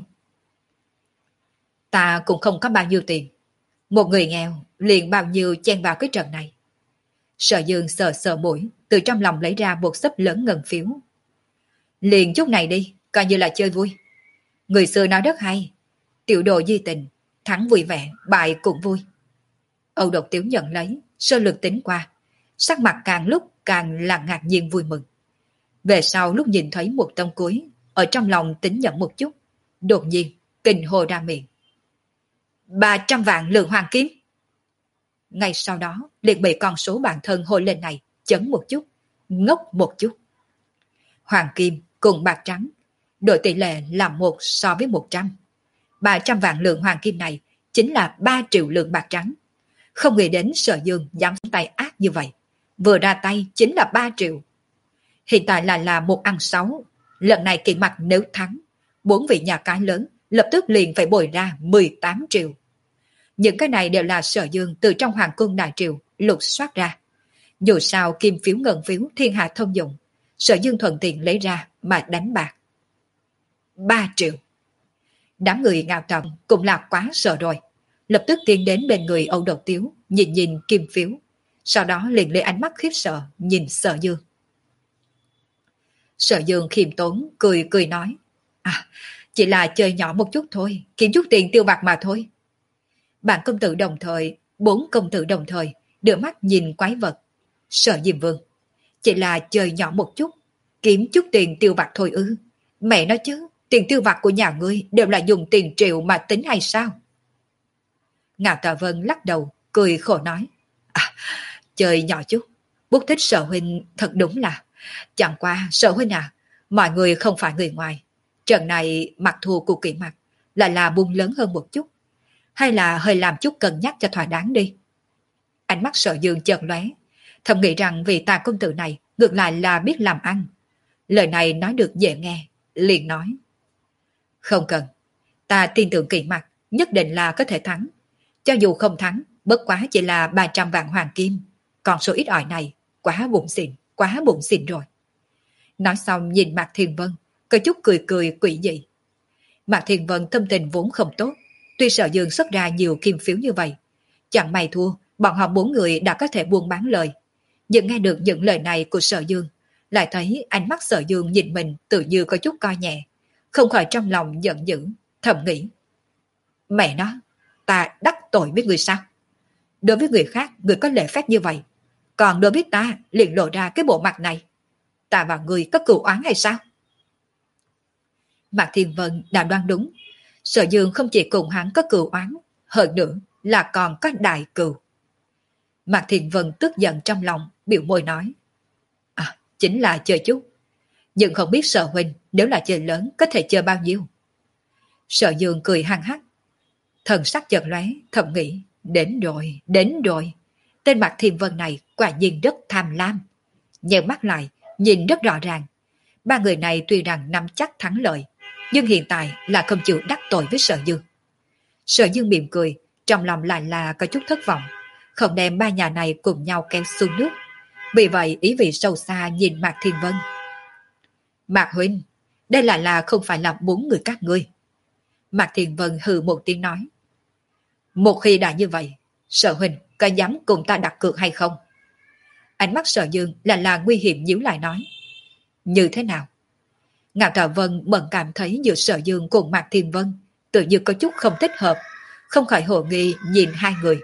Ta cũng không có bao nhiêu tiền. Một người nghèo liền bao nhiêu chen vào cái trận này. Sở Dương sờ sờ mũi, từ trong lòng lấy ra một xấp lớn ngân phiếu. Liền chút này đi, coi như là chơi vui. Người xưa nói rất hay, tiểu đồ di tình, thắng vui vẻ, bại cũng vui. Âu Độc Tiếu nhận lấy, sơ lược tính qua, sắc mặt càng lúc càng là ngạc nhiên vui mừng. Về sau lúc nhìn thấy một tông cuối, ở trong lòng tính nhận một chút, đột nhiên kinh hô ra miệng. Ba trăm vạn lượng hoàng kim. Ngay sau đó, liền bị con số bản thân hô lên này chấn một chút, ngốc một chút. Hoàng kim cùng bạc trắng, đổi tỷ lệ là một so với một trăm. Ba trăm vạn lượng hoàng kim này chính là ba triệu lượng bạc trắng. Không nghĩ đến Sở Dương dám tay ác như vậy. Vừa ra tay chính là ba triệu. Hiện tại là là một ăn sáu. Lần này Kỵ Mặt nếu thắng, bốn vị nhà cái lớn lập tức liền phải bồi ra mười tám triệu. Những cái này đều là Sở Dương từ trong hoàng cung đại triều lục soát ra. Dù sao kim phiếu ngân phiếu thiên hạ thông dụng, Sở Dương thuận tiện lấy ra mà đánh bạc. Ba triệu. Đám người Ngạo Tầm cũng là quá sợ rồi. Lập tức tiến đến bên người Âu Độc Tiếu, nhìn nhìn kim phiếu. Sau đó liền lấy ánh mắt khiếp sợ nhìn Sở Dương. Sở Dương khiêm tốn, cười cười nói. À, chỉ là chơi nhỏ một chút thôi, kiếm chút tiền tiêu bạc mà thôi. Bạn công tử đồng thời, bốn công tử đồng thời, đưa mắt nhìn quái vật. Sở Diêm Vương. Chỉ là chơi nhỏ một chút, kiếm chút tiền tiêu bạc thôi ư. Mẹ nói chứ, tiền tiêu vặt của nhà ngươi đều là dùng tiền triệu mà tính hay sao? Ngạo Tà Vân lắc đầu, cười khổ nói. À, chơi nhỏ chút, bút thích Sở huynh thật đúng là. Chẳng qua Sở huynh à, mọi người không phải người ngoài. Trận này mặc thù của Kỵ Mặt lại là buông lớn hơn một chút. Hay là hơi làm chút cân nhắc cho thỏa đáng đi. Ánh mắt Sở Dương chợt lóe, thầm nghĩ rằng vị Tà công tử này ngược lại là biết làm ăn. Lời này nói được dễ nghe, liền nói. Không cần, ta tin tưởng Kỵ Mặt nhất định là có thể thắng. Cho dù không thắng, bất quá chỉ là ba trăm vạn hoàng kim. Còn số ít ỏi này, quá bụng xịn, quá bụng xịn rồi. Nói xong nhìn Mạc Thiên Vân, có chút cười cười quỷ dị. Mạc Thiên Vân tâm tình vốn không tốt, tuy Sở Dương xuất ra nhiều kim phiếu như vậy. Chẳng may thua, bọn họ bốn người đã có thể buôn bán lời. Nhưng nghe được những lời này của Sở Dương, lại thấy ánh mắt Sở Dương nhìn mình tự như có chút coi nhẹ. Không khỏi trong lòng giận dữ, thầm nghĩ. Mẹ nó, ta đắc tội với người sao? Đối với người khác, người có lễ phép như vậy. Còn đối với ta, liền lộ ra cái bộ mặt này. Ta và người có cừu oán hay sao? Mạc Thiên Vân đã đoán đúng. Sở Dương không chỉ cùng hắn có cừu oán, hơn nữa là còn có đại cừu. Mạc Thiên Vân tức giận trong lòng, biểu môi nói. À, chính là chơi chút. Nhưng không biết Sở huynh nếu là chơi lớn có thể chơi bao nhiêu. Sở Dương cười hăng hắc. Thần sắc chợt lóe, thầm nghĩ. Đến rồi, đến rồi. Tên Mạc Thiên Vân này quả nhiên rất tham lam. Nheo mắt lại, nhìn rất rõ ràng. Ba người này tuy rằng nắm chắc thắng lợi, nhưng hiện tại là không chịu đắc tội với Sở Dương. Sở Dương mỉm cười, trong lòng lại là có chút thất vọng, không đem ba nhà này cùng nhau kéo xuống nước. Vì vậy ý vị sâu xa nhìn Mạc Thiên Vân. Mạc huynh, đây lại là không phải là bốn người các ngươi. Mạc Thiên Vân hừ một tiếng nói. Một khi đã như vậy, Sở huynh có dám cùng ta đặt cược hay không? Ánh mắt Sở Dương là là nguy hiểm nhíu lại nói. Như thế nào? Ngạo Tà Vân bận cảm thấy giữa Sở Dương cùng Mạc Thiên Vân tự như có chút không thích hợp, không khỏi hồ nghi nhìn hai người.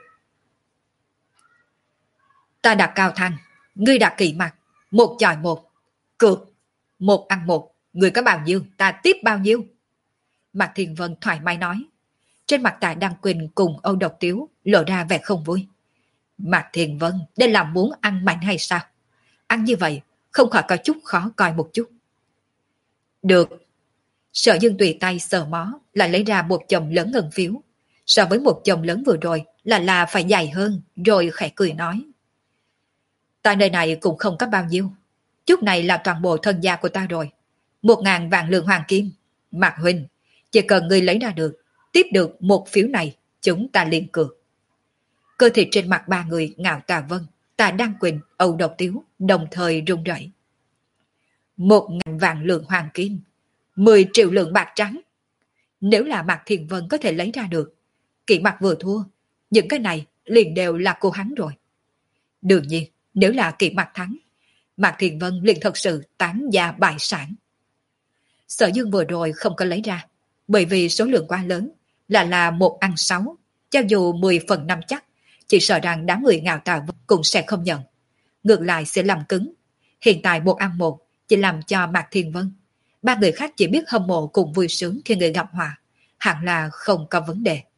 Ta đặt cao thăng, ngươi đặt Kỵ Mặt, một chọi một, cược, một ăn một, ngươi có bao nhiêu, ta tiếp bao nhiêu. Mạc Thiên Vân thoải mái nói. Trên mặt Tạ Đăng Quỳnh cùng Âu Độc Tiếu lộ ra vẻ không vui. Mạc Thiên Vân, đây là muốn ăn mạnh hay sao? Ăn như vậy, không khỏi có chút khó coi một chút. Được. Sở Dương tùy tay sờ mó, lại lấy ra một chồng lớn ngân phiếu. So với một chồng lớn vừa rồi là là phải dày hơn, rồi khẽ cười nói. Tại nơi này cũng không có bao nhiêu. Chút này là toàn bộ thân gia của ta rồi. Một ngàn vạn lượng hoàng kim. Mạc huynh, chỉ cần ngươi lấy ra được, tiếp được một phiếu này, chúng ta liền cược. Cơ thể trên mặt ba người Ngạo Tà Vân, Tạ Đăng Quỳnh, Âu Độc Tiếu đồng thời run rẩy. Một ngàn vạn lượng hoàng kim, mười triệu lượng bạc trắng. Nếu là Mạc Thiên Vân có thể lấy ra được, Kỷ Mặc vừa thua, những cái này liền đều là cô hắn rồi. Đương nhiên, nếu là Kỷ Mặc thắng, Mạc Thiên Vân liền thật sự tán gia bại sản. Sở Dương vừa rồi không có lấy ra, bởi vì số lượng quá lớn, là là một ăn sáu, cho dù mười phần năm chắc, chỉ sợ rằng đám người Ngạo Tà Vân cũng sẽ không nhận. Ngược lại sẽ làm cứng. Hiện tại một ăn một chỉ làm cho Mạc Thiên Vân. Ba người khác chỉ biết hâm mộ cùng vui sướng khi người gặp họa, hẳn là không có vấn đề.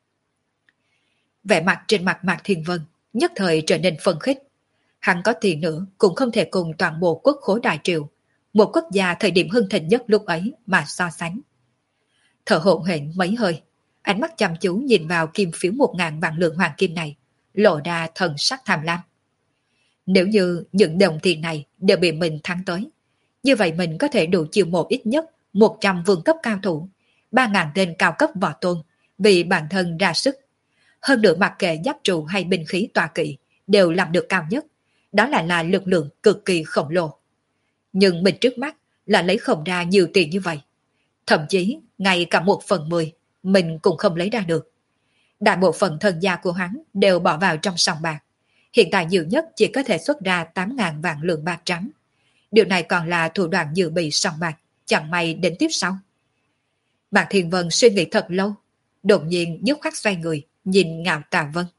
Vẻ mặt trên mặt Mạc Thiên Vân nhất thời trở nên phân khích. Hắn có tiền nữa cũng không thể cùng toàn bộ quốc khố đại triều, một quốc gia thời điểm hưng thịnh nhất lúc ấy mà so sánh. Thở hổn hển mấy hơi, ánh mắt chăm chú nhìn vào kim phiếu một ngàn vạn lượng hoàng kim này, lộ ra thần sắc tham lam. Nếu như những đồng tiền này đều bị mình thắng tới, như vậy mình có thể đủ chiêu mộ ít nhất một trăm vương cấp cao thủ, ba ngàn tên cao cấp võ tôn, vì bản thân ra sức. Hơn nữa mặc kệ giáp trụ hay binh khí tọa kỵ đều làm được cao nhất, đó lại là lực lượng cực kỳ khổng lồ. Nhưng mình trước mắt là lấy không ra nhiều tiền như vậy. Thậm chí ngay cả một phần mười mình cũng không lấy ra được. Đại bộ phận thân gia của hắn đều bỏ vào trong sòng bạc. Hiện tại nhiều nhất chỉ có thể xuất ra tám ngàn vạn lượng bạc trắng. Điều này còn là thủ đoạn dự bị sòng bạc, chẳng may đến tiếp sau. Mạc Thiên Vân suy nghĩ thật lâu, đột nhiên dứt khoát xoay người, nhìn Ngạo Tà Vân.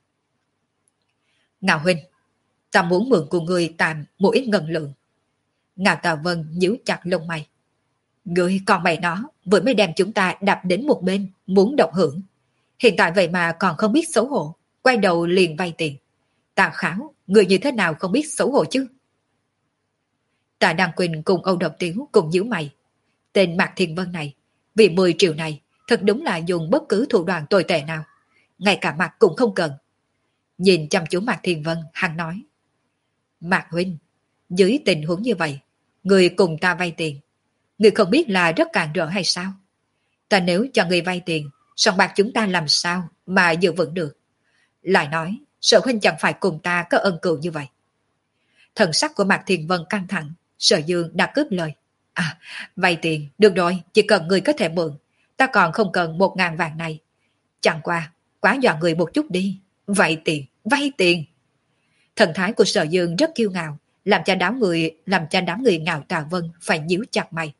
Ngạo huynh, ta muốn mượn của người tạm một ít ngân lượng. Ngạo Tà Vân nhíu chặt lông mày. Ngươi còn mày nó, vừa mới đem chúng ta đập đến một bên, muốn động hưởng. Hiện tại vậy mà còn không biết xấu hổ, quay đầu liền vay tiền. Tạ Khảo, người như thế nào không biết xấu hổ chứ? Tạ Đăng Quỳnh cùng Âu Độc Tiếu cùng nhíu mày. Tên Mạc Thiên Vân này, vì mười triệu này, thật đúng là dùng bất cứ thủ đoạn tồi tệ nào. Ngay cả mặt cũng không cần. Nhìn chăm chú Mạc Thiên Vân, hắn nói. Mạc huynh, dưới tình huống như vậy, người cùng ta vay tiền. Người không biết là rất cản rỡ hay sao? Ta nếu cho người vay tiền, sòng bạc chúng ta làm sao mà giữ vững được? Lại nói, Sở huynh chẳng phải cùng ta có ân cựu như vậy. Thần sắc của Mạc Thiên Vân căng thẳng, Sở Dương đã cướp lời. À, vay tiền, được rồi, chỉ cần người có thể mượn. Ta còn không cần một ngàn vàng này. Chẳng qua, quá dọa người một chút đi. Vay tiền, vay tiền. Thần thái của Sở Dương rất kiêu ngạo, làm cho đám người, làm cho đám người Ngạo Tà Vân phải nhíu chặt mày.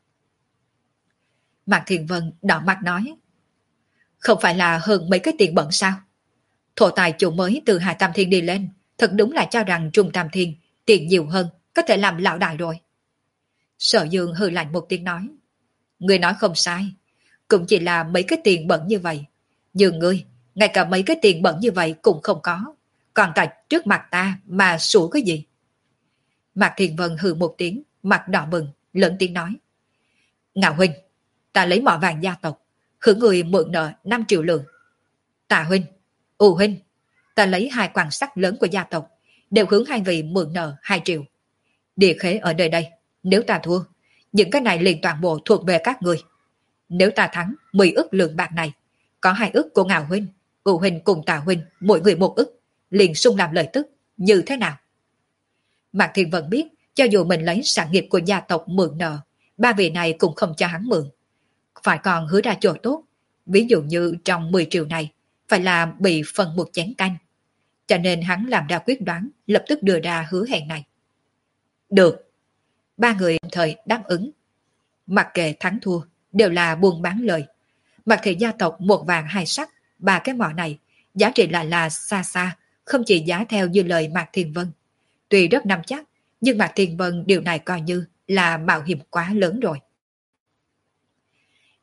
Mạc Thiên Vân đỏ mặt nói. Không phải là hơn mấy cái tiền bẩn sao? Thổ tài chủ mới từ Hà Tam Thiên đi lên, thật đúng là cho rằng Trung Tam Thiên tiền nhiều hơn, có thể làm lão đại rồi. Sở Dương hừ lạnh một tiếng nói. Người nói không sai, cũng chỉ là mấy cái tiền bẩn như vậy. Nhưng ngươi, ngay cả mấy cái tiền bẩn như vậy cũng không có. Còn tại trước mặt ta mà sủa cái gì? Mạc Thiên Vân hừ một tiếng, mặt đỏ bừng, lớn tiếng nói. Ngạo huynh, ta lấy mỏ vàng gia tộc, hưởng người mượn nợ năm triệu lượng. Tạ huynh, U huynh, ta lấy hai quan sắc lớn của gia tộc, đều hướng hai vị mượn nợ hai triệu. Địa khế ở nơi đây, nếu ta thua, những cái này liền toàn bộ thuộc về các người. Nếu ta thắng mười ức lượng bạc này, có hai ức của Ngạo huynh, U huynh cùng Tạ huynh, mỗi người một ức, liền sung làm lợi tức, như thế nào? Mạc Thiên Vân biết, cho dù mình lấy sản nghiệp của gia tộc mượn nợ, ba vị này cũng không cho hắn mượn. Phải còn hứa ra chỗ tốt, ví dụ như trong mười triệu này, phải là bị phần một chén canh. Cho nên hắn làm ra quyết đoán, lập tức đưa ra hứa hẹn này. Được. Ba người đồng thời đáp ứng. Mặc kệ thắng thua, đều là buôn bán lời. Mặc thị gia tộc một vàng hai sắc, ba cái mỏ này, giá trị lại là xa xa, không chỉ giá theo như lời Mạc Thiên Vân. Tuy rất nắm chắc, nhưng Mạc Thiên Vân điều này coi như là mạo hiểm quá lớn rồi.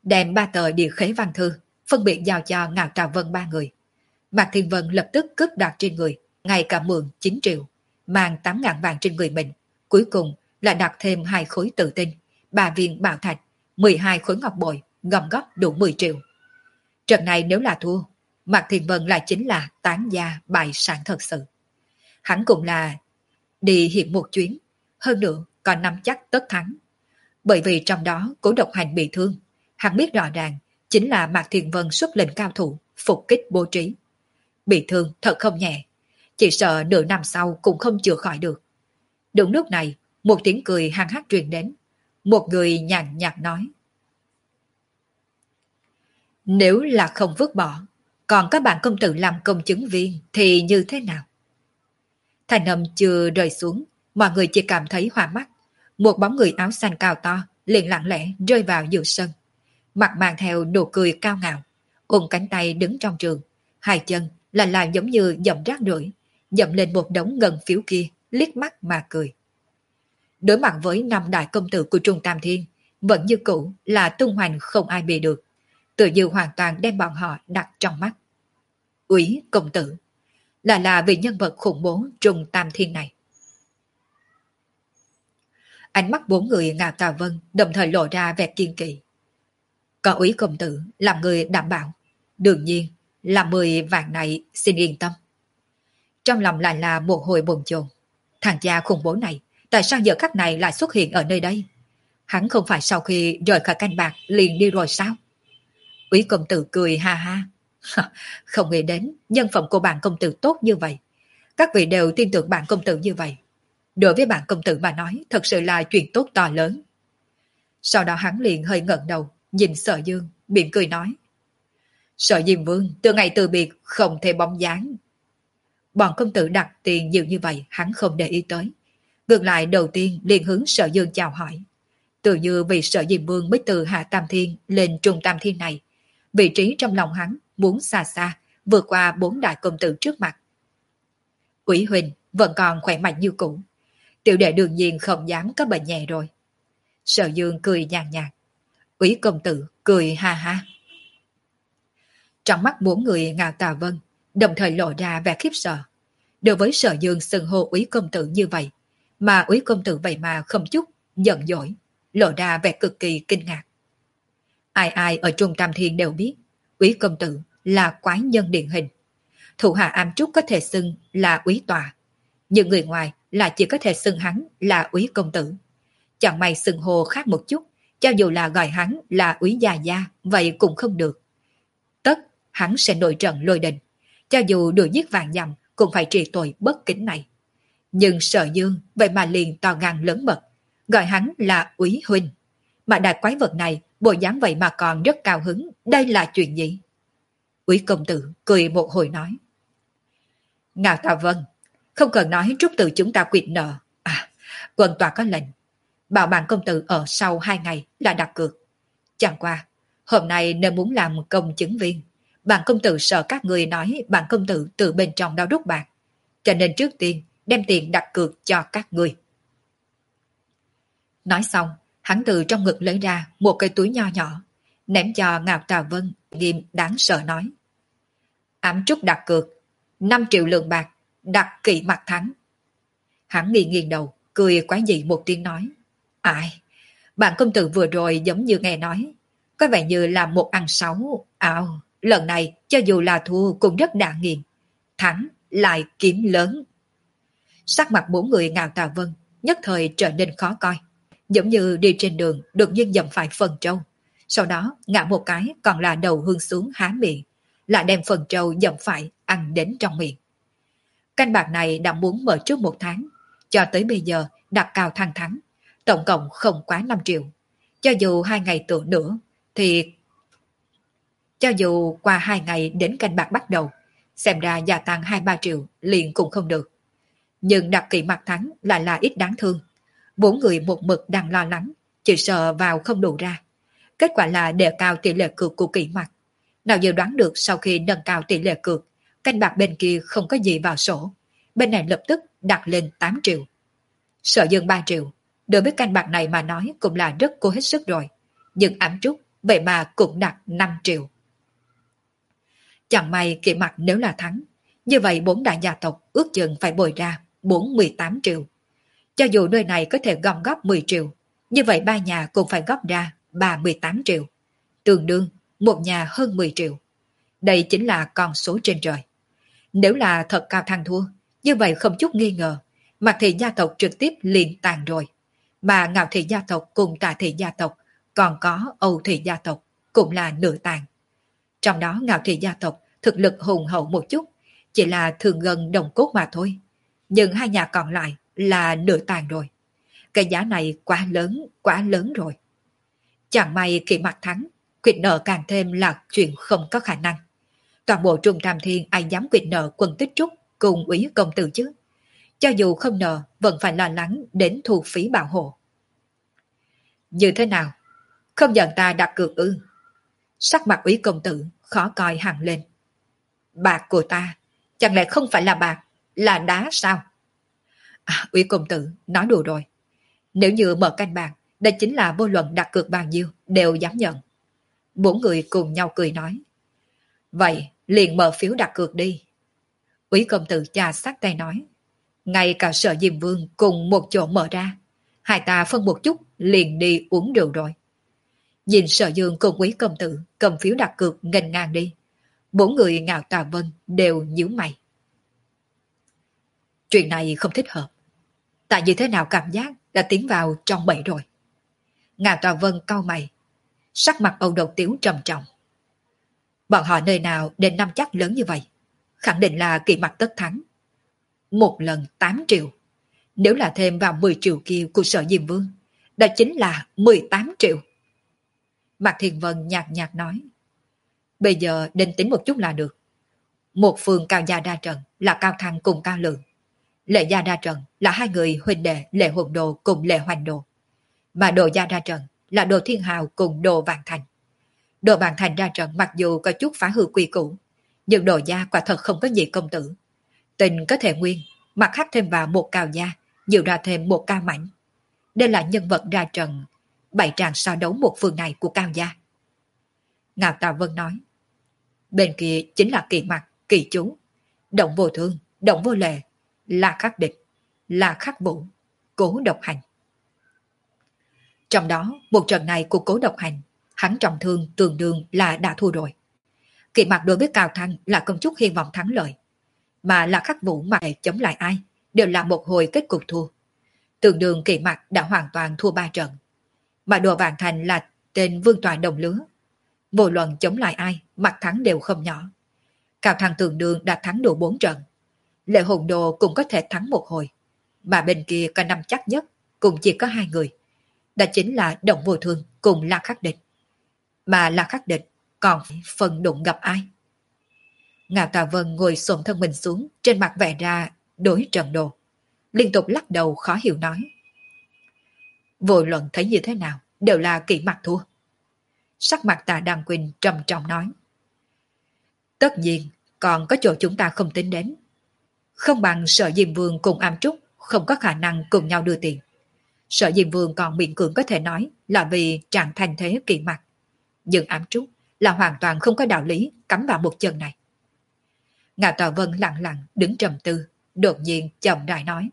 đem ba tờ địa khế văn thư, phân biệt giao cho Ngạo Trà Vân ba người. Mạc Thiên Vân lập tức cướp đoạt trên người, ngay cả mượn chín triệu, mang tám ngàn vàng trên người mình, cuối cùng là đặt thêm hai khối tự tinh, ba viên bảo thạch, mười hai khối ngọc bội, gom góp đủ mười triệu. Trận này nếu là thua, Mạc Thiên Vân lại chính là tán gia bại sản thật sự. Hắn cũng là đi hiện một chuyến, hơn nữa còn nắm chắc tất thắng. Bởi vì trong đó Cố Độc Hành bị thương, hắn biết rõ ràng chính là Mạc Thiên Vân xuất lệnh cao thủ phục kích bố trí. Bị thương thật không nhẹ, chỉ sợ nửa năm sau cũng không chữa khỏi được. Đúng lúc này, một tiếng cười hăng hắc truyền đến. Một người nhàn nhạt nói: nếu là không vứt bỏ, còn các bạn công tử làm công chứng viên thì như thế nào? Thành âm chưa rơi xuống, mọi người chỉ cảm thấy hoa mắt. Một bóng người áo xanh cao to liền lặng lẽ rơi vào giữa sân, mặt mang theo nụ cười cao ngạo, ôm cánh tay đứng trong trường, hai chân là làm giống như dậm rác rưởi, dậm lên một đống ngân phiếu kia, liếc mắt mà cười. Đối mặt với năm đại công tử của Trung Tam Thiên, vẫn như cũ là tung hoành không ai bì được, tự như hoàn toàn đem bọn họ đặt trong mắt. Úy công tử là là vị nhân vật khủng bố Trung Tam Thiên này. Ánh mắt bốn người Ngạo Tà Vân đồng thời lộ ra vẻ kiên kỵ. Có Úy công tử làm người đảm bảo, đương nhiên là mười vạn này xin yên tâm. Trong lòng lại là một hồi bồn chồn. Thằng cha khủng bố này tại sao giờ khắc này lại xuất hiện ở nơi đây? Hắn không phải sau khi rời khỏi canh bạc liền đi rồi sao? Úy công tử cười ha ha. Không nghĩ đến nhân phẩm của bạn công tử tốt như vậy. Các vị đều tin tưởng bạn công tử như vậy. Đối với bạn công tử mà nói thật sự là chuyện tốt to lớn. Sau đó hắn liền hơi ngẩng đầu nhìn Sở Dương, miệng cười nói: Sở Diêm Vương từ ngày từ biệt không thể bóng dáng. Bọn công tử đặt tiền nhiều như vậy hắn không để ý tới. Ngược lại đầu tiên liền hướng Sở Dương chào hỏi. Tự như vì Sở Diêm Vương mới từ Hạ Tam Thiên lên Trung Tam Thiên này, vị trí trong lòng hắn muốn xa xa vượt qua bốn đại công tử trước mặt. Úy Huỳnh vẫn còn khỏe mạnh như cũ, tiểu đệ đương nhiên không dám có bệnh nhẹ rồi. Sở Dương cười nhàn nhạt. Úy công tử cười ha ha. Trong mắt bốn người Ngạo Tà Vân đồng thời lộ ra vẻ khiếp sợ. Đối với Sở Dương xưng hô Úy công tử như vậy, mà Úy công tử vậy mà không chút giận dỗi, lộ ra vẻ cực kỳ kinh ngạc. Ai ai ở Trung Tam Thiên đều biết Úy công tử là quái nhân điển hình. Thủ hạ ám trúc có thể xưng là Úy tòa, nhưng người ngoài là chỉ có thể xưng hắn là Úy công tử. Chẳng may xưng hô khác một chút, cho dù là gọi hắn là Úy gia gia, vậy cũng không được. Tất hắn sẽ nổi trận lôi đình, cho dù đuổi giết vạn dặm cũng phải trị tội bất kính này. Nhưng Sở Dương vậy mà liền to gan lớn mật, gọi hắn là Úy huynh. Mà đại quái vật này bộ dáng vậy mà còn rất cao hứng, đây là chuyện gì? Úy công tử cười một hồi nói: Ngạo Tà Vân, không cần nói trúc tự chúng ta quyệt nợ. À, quân tòa có lệnh, bảo bạn công tử ở sau hai ngày là đặt cược. Chẳng qua, hôm nay nếu muốn làm công chứng viên, bạn công tử sợ các người nói bạn công tử từ bên trong đau đúc bạc, cho nên trước tiên đem tiền đặt cược cho các người. Nói xong, hắn từ trong ngực lấy ra một cái túi nho nhỏ, ném cho Ngạo Tà Vân, nghiêm đáng sợ nói: Ám trúc đặt cược, năm triệu lượng bạc, đặt kỵ mặt thắng. Hắn nghiêng nghiêng đầu, cười quái dị một tiếng nói: Ai, bạn công tử vừa rồi giống như nghe nói, có vẻ như là một ăn sáu. Ảo, lần này cho dù là thua cũng rất đa nghiền, thắng lại kiếm lớn. Sắc mặt bốn người Ngạo Tà Vân nhất thời trở nên khó coi, giống như đi trên đường đột nhiên dầm phải phần trâu, sau đó ngã một cái còn là đầu hương xuống há miệng, lại đem phần trâu dầm phải ăn đến trong miệng. Canh bạc này đã muốn mở trước một tháng, cho tới bây giờ đặt cao thăng thắng, tổng cộng không quá năm triệu. Cho dù hai ngày tựa nữa thì cho dù qua hai ngày đến canh bạc bắt đầu, xem ra gia tăng hai ba triệu liền cũng không được. Nhưng đặt kỵ mặt thắng lại là ít đáng thương. Bốn người một mực đang lo lắng, chỉ sợ vào không đủ ra. Kết quả là đề cao tỷ lệ cược của kỵ mặt. Nào dự đoán được sau khi nâng cao tỷ lệ cược, canh bạc bên kia không có gì vào sổ, bên này lập tức đặt lên tám triệu. Sở Dương ba triệu, đối với canh bạc này mà nói cũng là rất cố hết sức rồi. Nhưng ám trúc vậy mà cũng đặt năm triệu. Chẳng may Kỷ Mặc nếu là thắng, như vậy bốn đại gia tộc ước chừng phải bồi ra bốn mươi tám triệu. Cho dù nơi này có thể gom góp mười triệu, như vậy ba nhà cũng phải góp ra ba mươi tám triệu. Tương đương một nhà hơn mười triệu. Đây chính là con số trên trời. Nếu là thật Cao Thăng thua, như vậy không chút nghi ngờ, Mạc thị gia tộc trực tiếp liền tàn rồi. Mà Ngạo thị gia tộc cùng Tạ thị gia tộc, còn có Âu thị gia tộc cũng là nửa tàn. Trong đó Ngạo thị gia tộc thực lực hùng hậu một chút, chỉ là thường gần đồng cốt mà thôi. Nhưng hai nhà còn lại là nửa tàn rồi. Cái giá này quá lớn, quá lớn rồi. Chẳng may Kỷ Mặc thắng, quyết nợ càng thêm là chuyện không có khả năng. Toàn bộ Trung Tam Thiên ai dám quyết nợ Quân Tích Trúc cùng Úy công tử chứ? Cho dù không nợ, vẫn phải lo lắng đến thu phí bảo hộ. Như thế nào? Không nhận ta đặt cược ư? Sắc mặt Úy công tử khó coi hẳn lên. Bạc của ta, chẳng lẽ không phải là bạc, là đá sao? À, Úy công tử, nói đùa rồi. Nếu như mở canh bạc, đây chính là vô luận đặt cược bao nhiêu đều dám nhận. Bốn người cùng nhau cười nói. Vậy, liền mở phiếu đặt cược đi. Úy công tử trà sát tay nói. Ngay cả Sở Diêm Vương cùng một chỗ mở ra. Hai ta phân một chút liền đi uống rượu rồi. Nhìn Sở Dương cùng Úy công tử cầm phiếu đặt cược nghênh ngang đi. Bốn người Ngạo Tà Vân đều nhíu mày. Chuyện này không thích hợp. Tại như thế nào cảm giác đã tiến vào trong bẫy rồi. Ngạo Tà Vân cau mày. Sắc mặt Âu Độc Tiếu trầm trọng. Bọn họ nơi nào đến năm chắc lớn như vậy? Khẳng định là Kỷ Mặc tất thắng. Một lần tám triệu. Nếu là thêm vào mười triệu kia của Sở Diêm Vương, đó chính là mười tám triệu. Mạc Thiên Vân nhạt nhạt nói. Bây giờ định tính một chút là được. Một phương Cao Gia đa trận là Cao Thăng cùng Cao Lượng. Lệ Gia đa trận là hai người huynh đệ Lệ Hồn Đồ cùng Lệ Hoành Đồ. Mà Đồ Gia đa trận là Đồ Thiên Hào cùng Đồ Vạn Thành. Đồ Vạn Thành đa trận mặc dù có chút phá hư quy củ, nhưng Đồ Gia quả thật không có gì công tử. Tình có thể nguyên, mặt khác thêm vào một Cao Gia, nhiều ra thêm một Cao Mảnh. Đây là nhân vật ra trận, bảy tràng so đấu một phương này của Cao Gia. Ngạo Tà Vân nói. Bên kia chính là Kỷ Mặc, Kỷ Chú, Động Vô Thương, Động Vô Lệ, La Khắc Địch, La Khắc Vũ, Cố Độc Hành. Trong đó, một trận này của Cố Độc Hành, hắn trọng thương tương đương là đã thua rồi. Kỷ Mặc đối với Cao Thăng là không chút hy vọng thắng lợi. Mà La Khắc Vũ mà chống lại ai, đều là một hồi kết cục thua. Tương đương Kỷ Mặc đã hoàn toàn thua ba trận. Mà Đồ Vạn Thành là tên vương tọa đồng lứa. Vô luận chống lại ai, mặt thắng đều không nhỏ. Cao Thăng tương đương đã thắng đủ bốn trận. Lệ Hồn Đồ cũng có thể thắng một hồi. Mà bên kia có năm chắc nhất, cũng chỉ có hai người. Đó chính là Động Vô Thương cùng La Khắc Địch. Mà La Khắc Địch còn phần đụng gặp ai? Ngạo Tà Vân ngồi xổm thân mình xuống, trên mặt vẽ ra đối trận đồ. Liên tục lắc đầu khó hiểu nói. Vô luận thấy như thế nào, đều là Kỷ Mặc thua. Sắc mặt Tạ Đăng Quỳnh trầm trọng nói. Tất nhiên, còn có chỗ chúng ta không tính đến. Không bằng Sở Diêm Vương cùng Am Trúc không có khả năng cùng nhau đưa tiền. Sở Diêm Vương còn miễn cưỡng có thể nói là vì trạng thành thế Kỷ Mặc. Nhưng Am Trúc là hoàn toàn không có đạo lý cắm vào một chân này. Ngạo Tà Vân lặng lặng đứng trầm tư, đột nhiên chậm rãi nói.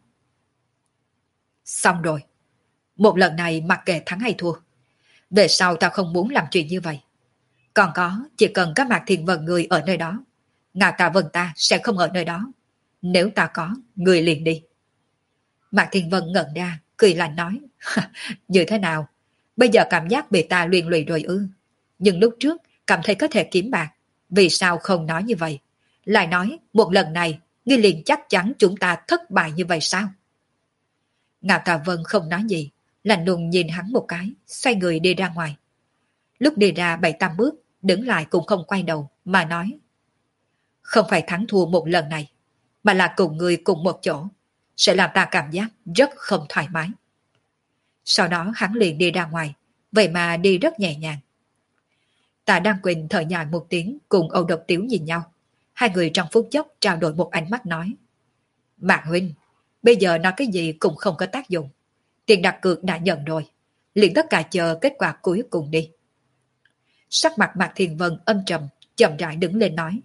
Xong rồi. Một lần này mặc kệ thắng hay thua. Về sau ta không muốn làm chuyện như vậy. Còn có, chỉ cần các Mạc Thiên Vân người ở nơi đó, Ngạo Tà Vân ta sẽ không ở nơi đó. Nếu ta có, người liền đi. Mạc Thiên Vân ngẩn ra, cười lạnh nói. Như thế nào? Bây giờ cảm giác bị ta luyện lụy rồi ư? Nhưng lúc trước cảm thấy có thể kiếm bạc. Vì sao không nói như vậy? Lại nói, một lần này, ngươi liền chắc chắn chúng ta thất bại như vậy sao? Ngạo Tà Vân không nói gì, lạnh lùng nhìn hắn một cái, xoay người đi ra ngoài. Lúc đi ra bảy tám bước, đứng lại cũng không quay đầu, mà nói. Không phải thắng thua một lần này, mà là cùng người cùng một chỗ, sẽ làm ta cảm giác rất không thoải mái. Sau đó hắn liền đi ra ngoài, vậy mà đi rất nhẹ nhàng. Tạ Đăng Quỳnh thở dài một tiếng cùng Âu Độc Tiếu nhìn nhau. Hai người trong phút chốc trao đổi một ánh mắt nói. Mạc huynh, bây giờ nói cái gì cũng không có tác dụng. Tiền đặt cược đã nhận rồi, liền tất cả chờ kết quả cuối cùng đi. Sắc mặt Mạc Thiên Vân âm trầm, chậm rãi đứng lên nói.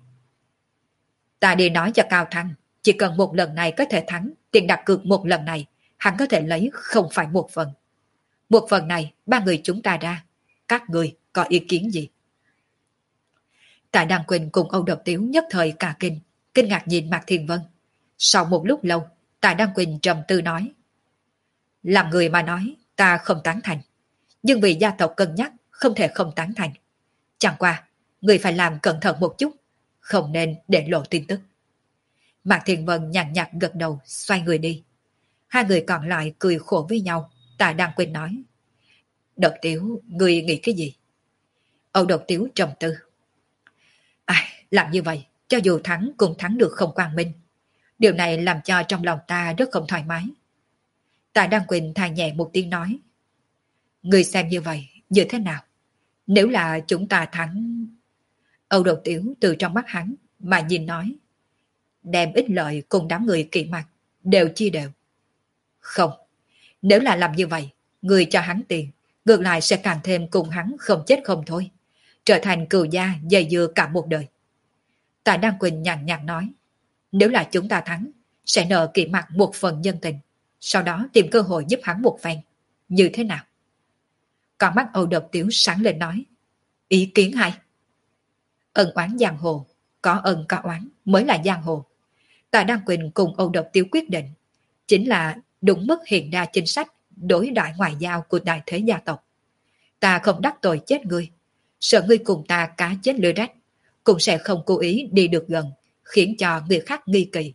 Ta đi nói cho Cao Thăng, chỉ cần một lần này có thể thắng, tiền đặt cược một lần này, hắn có thể lấy không phải một phần. Một phần này, ba người chúng ta ra. Các người có ý kiến gì? Tạ Đăng Quỳnh cùng Âu Độc Tiếu nhất thời cả kinh, kinh ngạc nhìn Mạc Thiên Vân. Sau một lúc lâu, Tạ Đăng Quỳnh trầm tư nói. Làm người mà nói, ta không tán thành. Nhưng vì gia tộc cân nhắc, không thể không tán thành. Chẳng qua, người phải làm cẩn thận một chút, không nên để lộ tin tức. Mạc Thiên Vân nhàn nhạt gật đầu, xoay người đi. Hai người còn lại cười khổ với nhau. Tạ Đăng Quỳnh nói. Độc Tiếu, người nghĩ cái gì? Âu Độc Tiếu trầm tư. À, làm như vậy, cho dù thắng cũng thắng được không quang minh. Điều này làm cho trong lòng ta rất không thoải mái. Tạ Đăng Quỳnh than nhẹ một tiếng nói. Người xem như vậy, như thế nào? Nếu là chúng ta thắng... Âu Độc Tiếu từ trong mắt hắn mà nhìn nói. Đem ích lợi cùng đám người kỵ mặt, đều chia đều. Không, nếu là làm như vậy, người cho hắn tiền, ngược lại sẽ càng thêm cùng hắn không chết không thôi. Trở thành cừu gia dày dưa cả một đời. Tạ Đăng Quỳnh nhàn nhạt nói. Nếu là chúng ta thắng, sẽ nợ kỵ mặt một phần nhân tình, sau đó tìm cơ hội giúp hắn một phen. Như thế nào? Con mắt Âu Độc Tiếu sáng lên nói. Ý kiến hay. Ân oán giang hồ, có ân có oán mới là giang hồ. Tạ Đăng Quỳnh cùng Âu Độc Tiếu quyết định, chính là đúng mức hiện ra chính sách đối đại ngoại giao của đại thế gia tộc. Ta không đắc tội chết ngươi, sợ ngươi cùng ta cá chết lưới rách, cũng sẽ không cố ý đi được gần, khiến cho người khác nghi kỳ.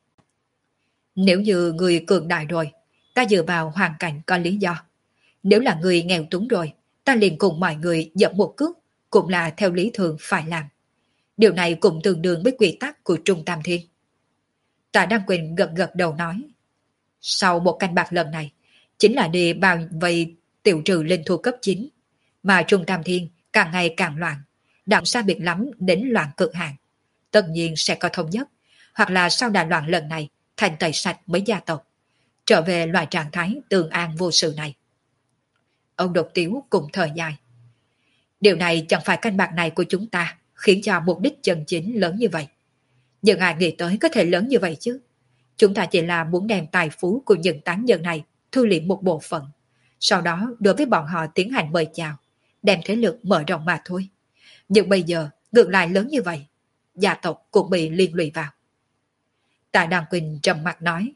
Nếu như người cường đại rồi, ta dựa vào hoàn cảnh có lý do. Nếu là người nghèo túng rồi, ta liền cùng mọi người dậm một cước, cũng là theo lý thường phải làm. Điều này cũng tương đương với quy tắc của Trung Tam Thiên. Tạ Đăng Quỳnh gật gật đầu nói. Sau một canh bạc lần này, chính là đi bao vây tiểu trừ linh thu cấp chín, mà Trung Tam Thiên càng ngày càng loạn, đặng xa biệt lắm đến loạn cực hạn. Tất nhiên sẽ có thống nhất, hoặc là sau đà loạn lần này thành tẩy sạch mấy gia tộc, trở về loại trạng thái tường an vô sự này. Ông Độc Tiếu cùng thời dài. Điều này chẳng phải canh bạc này của chúng ta khiến cho mục đích chân chính lớn như vậy. Nhưng ai nghĩ tới có thể lớn như vậy chứ? Chúng ta chỉ là muốn đem tài phú của những tán nhân này thu liệm một bộ phận, sau đó đối với bọn họ tiến hành mời chào, đem thế lực mở rộng mà thôi. Nhưng bây giờ ngược lại lớn như vậy, gia tộc cũng bị liên lụy vào. Tạ Đăng Quỳnh trầm mặt nói.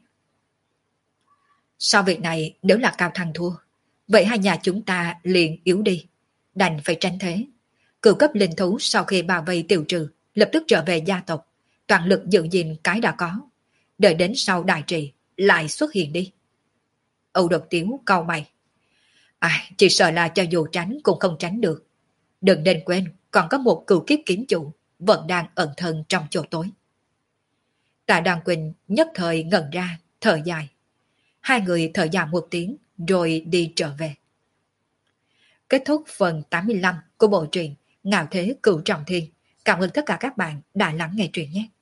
Sau việc này nếu là Cao Thăng thua, vậy hai nhà chúng ta liền yếu đi, đành phải tránh thế. Cửu cấp linh thú sau khi bao vây tiêu trừ, lập tức trở về gia tộc, toàn lực giữ gìn cái đã có, đợi đến sau đại trị lại xuất hiện đi. Âu Độc Tiếu cau mày. À, chỉ sợ là cho dù tránh cũng không tránh được. Đừng nên quên, còn có một cửu kiếp kiếm chủ vẫn đang ẩn thân trong chỗ tối. Tạ Đăng Quỳnh nhất thời ngẩn ra, thở dài. Hai người thở dài một tiếng rồi đi trở về. Kết thúc phần tám mươi lăm của bộ truyện Ngạo Thế Cửu Trọng Thiên. Cảm ơn tất cả các bạn đã lắng nghe truyện nhé.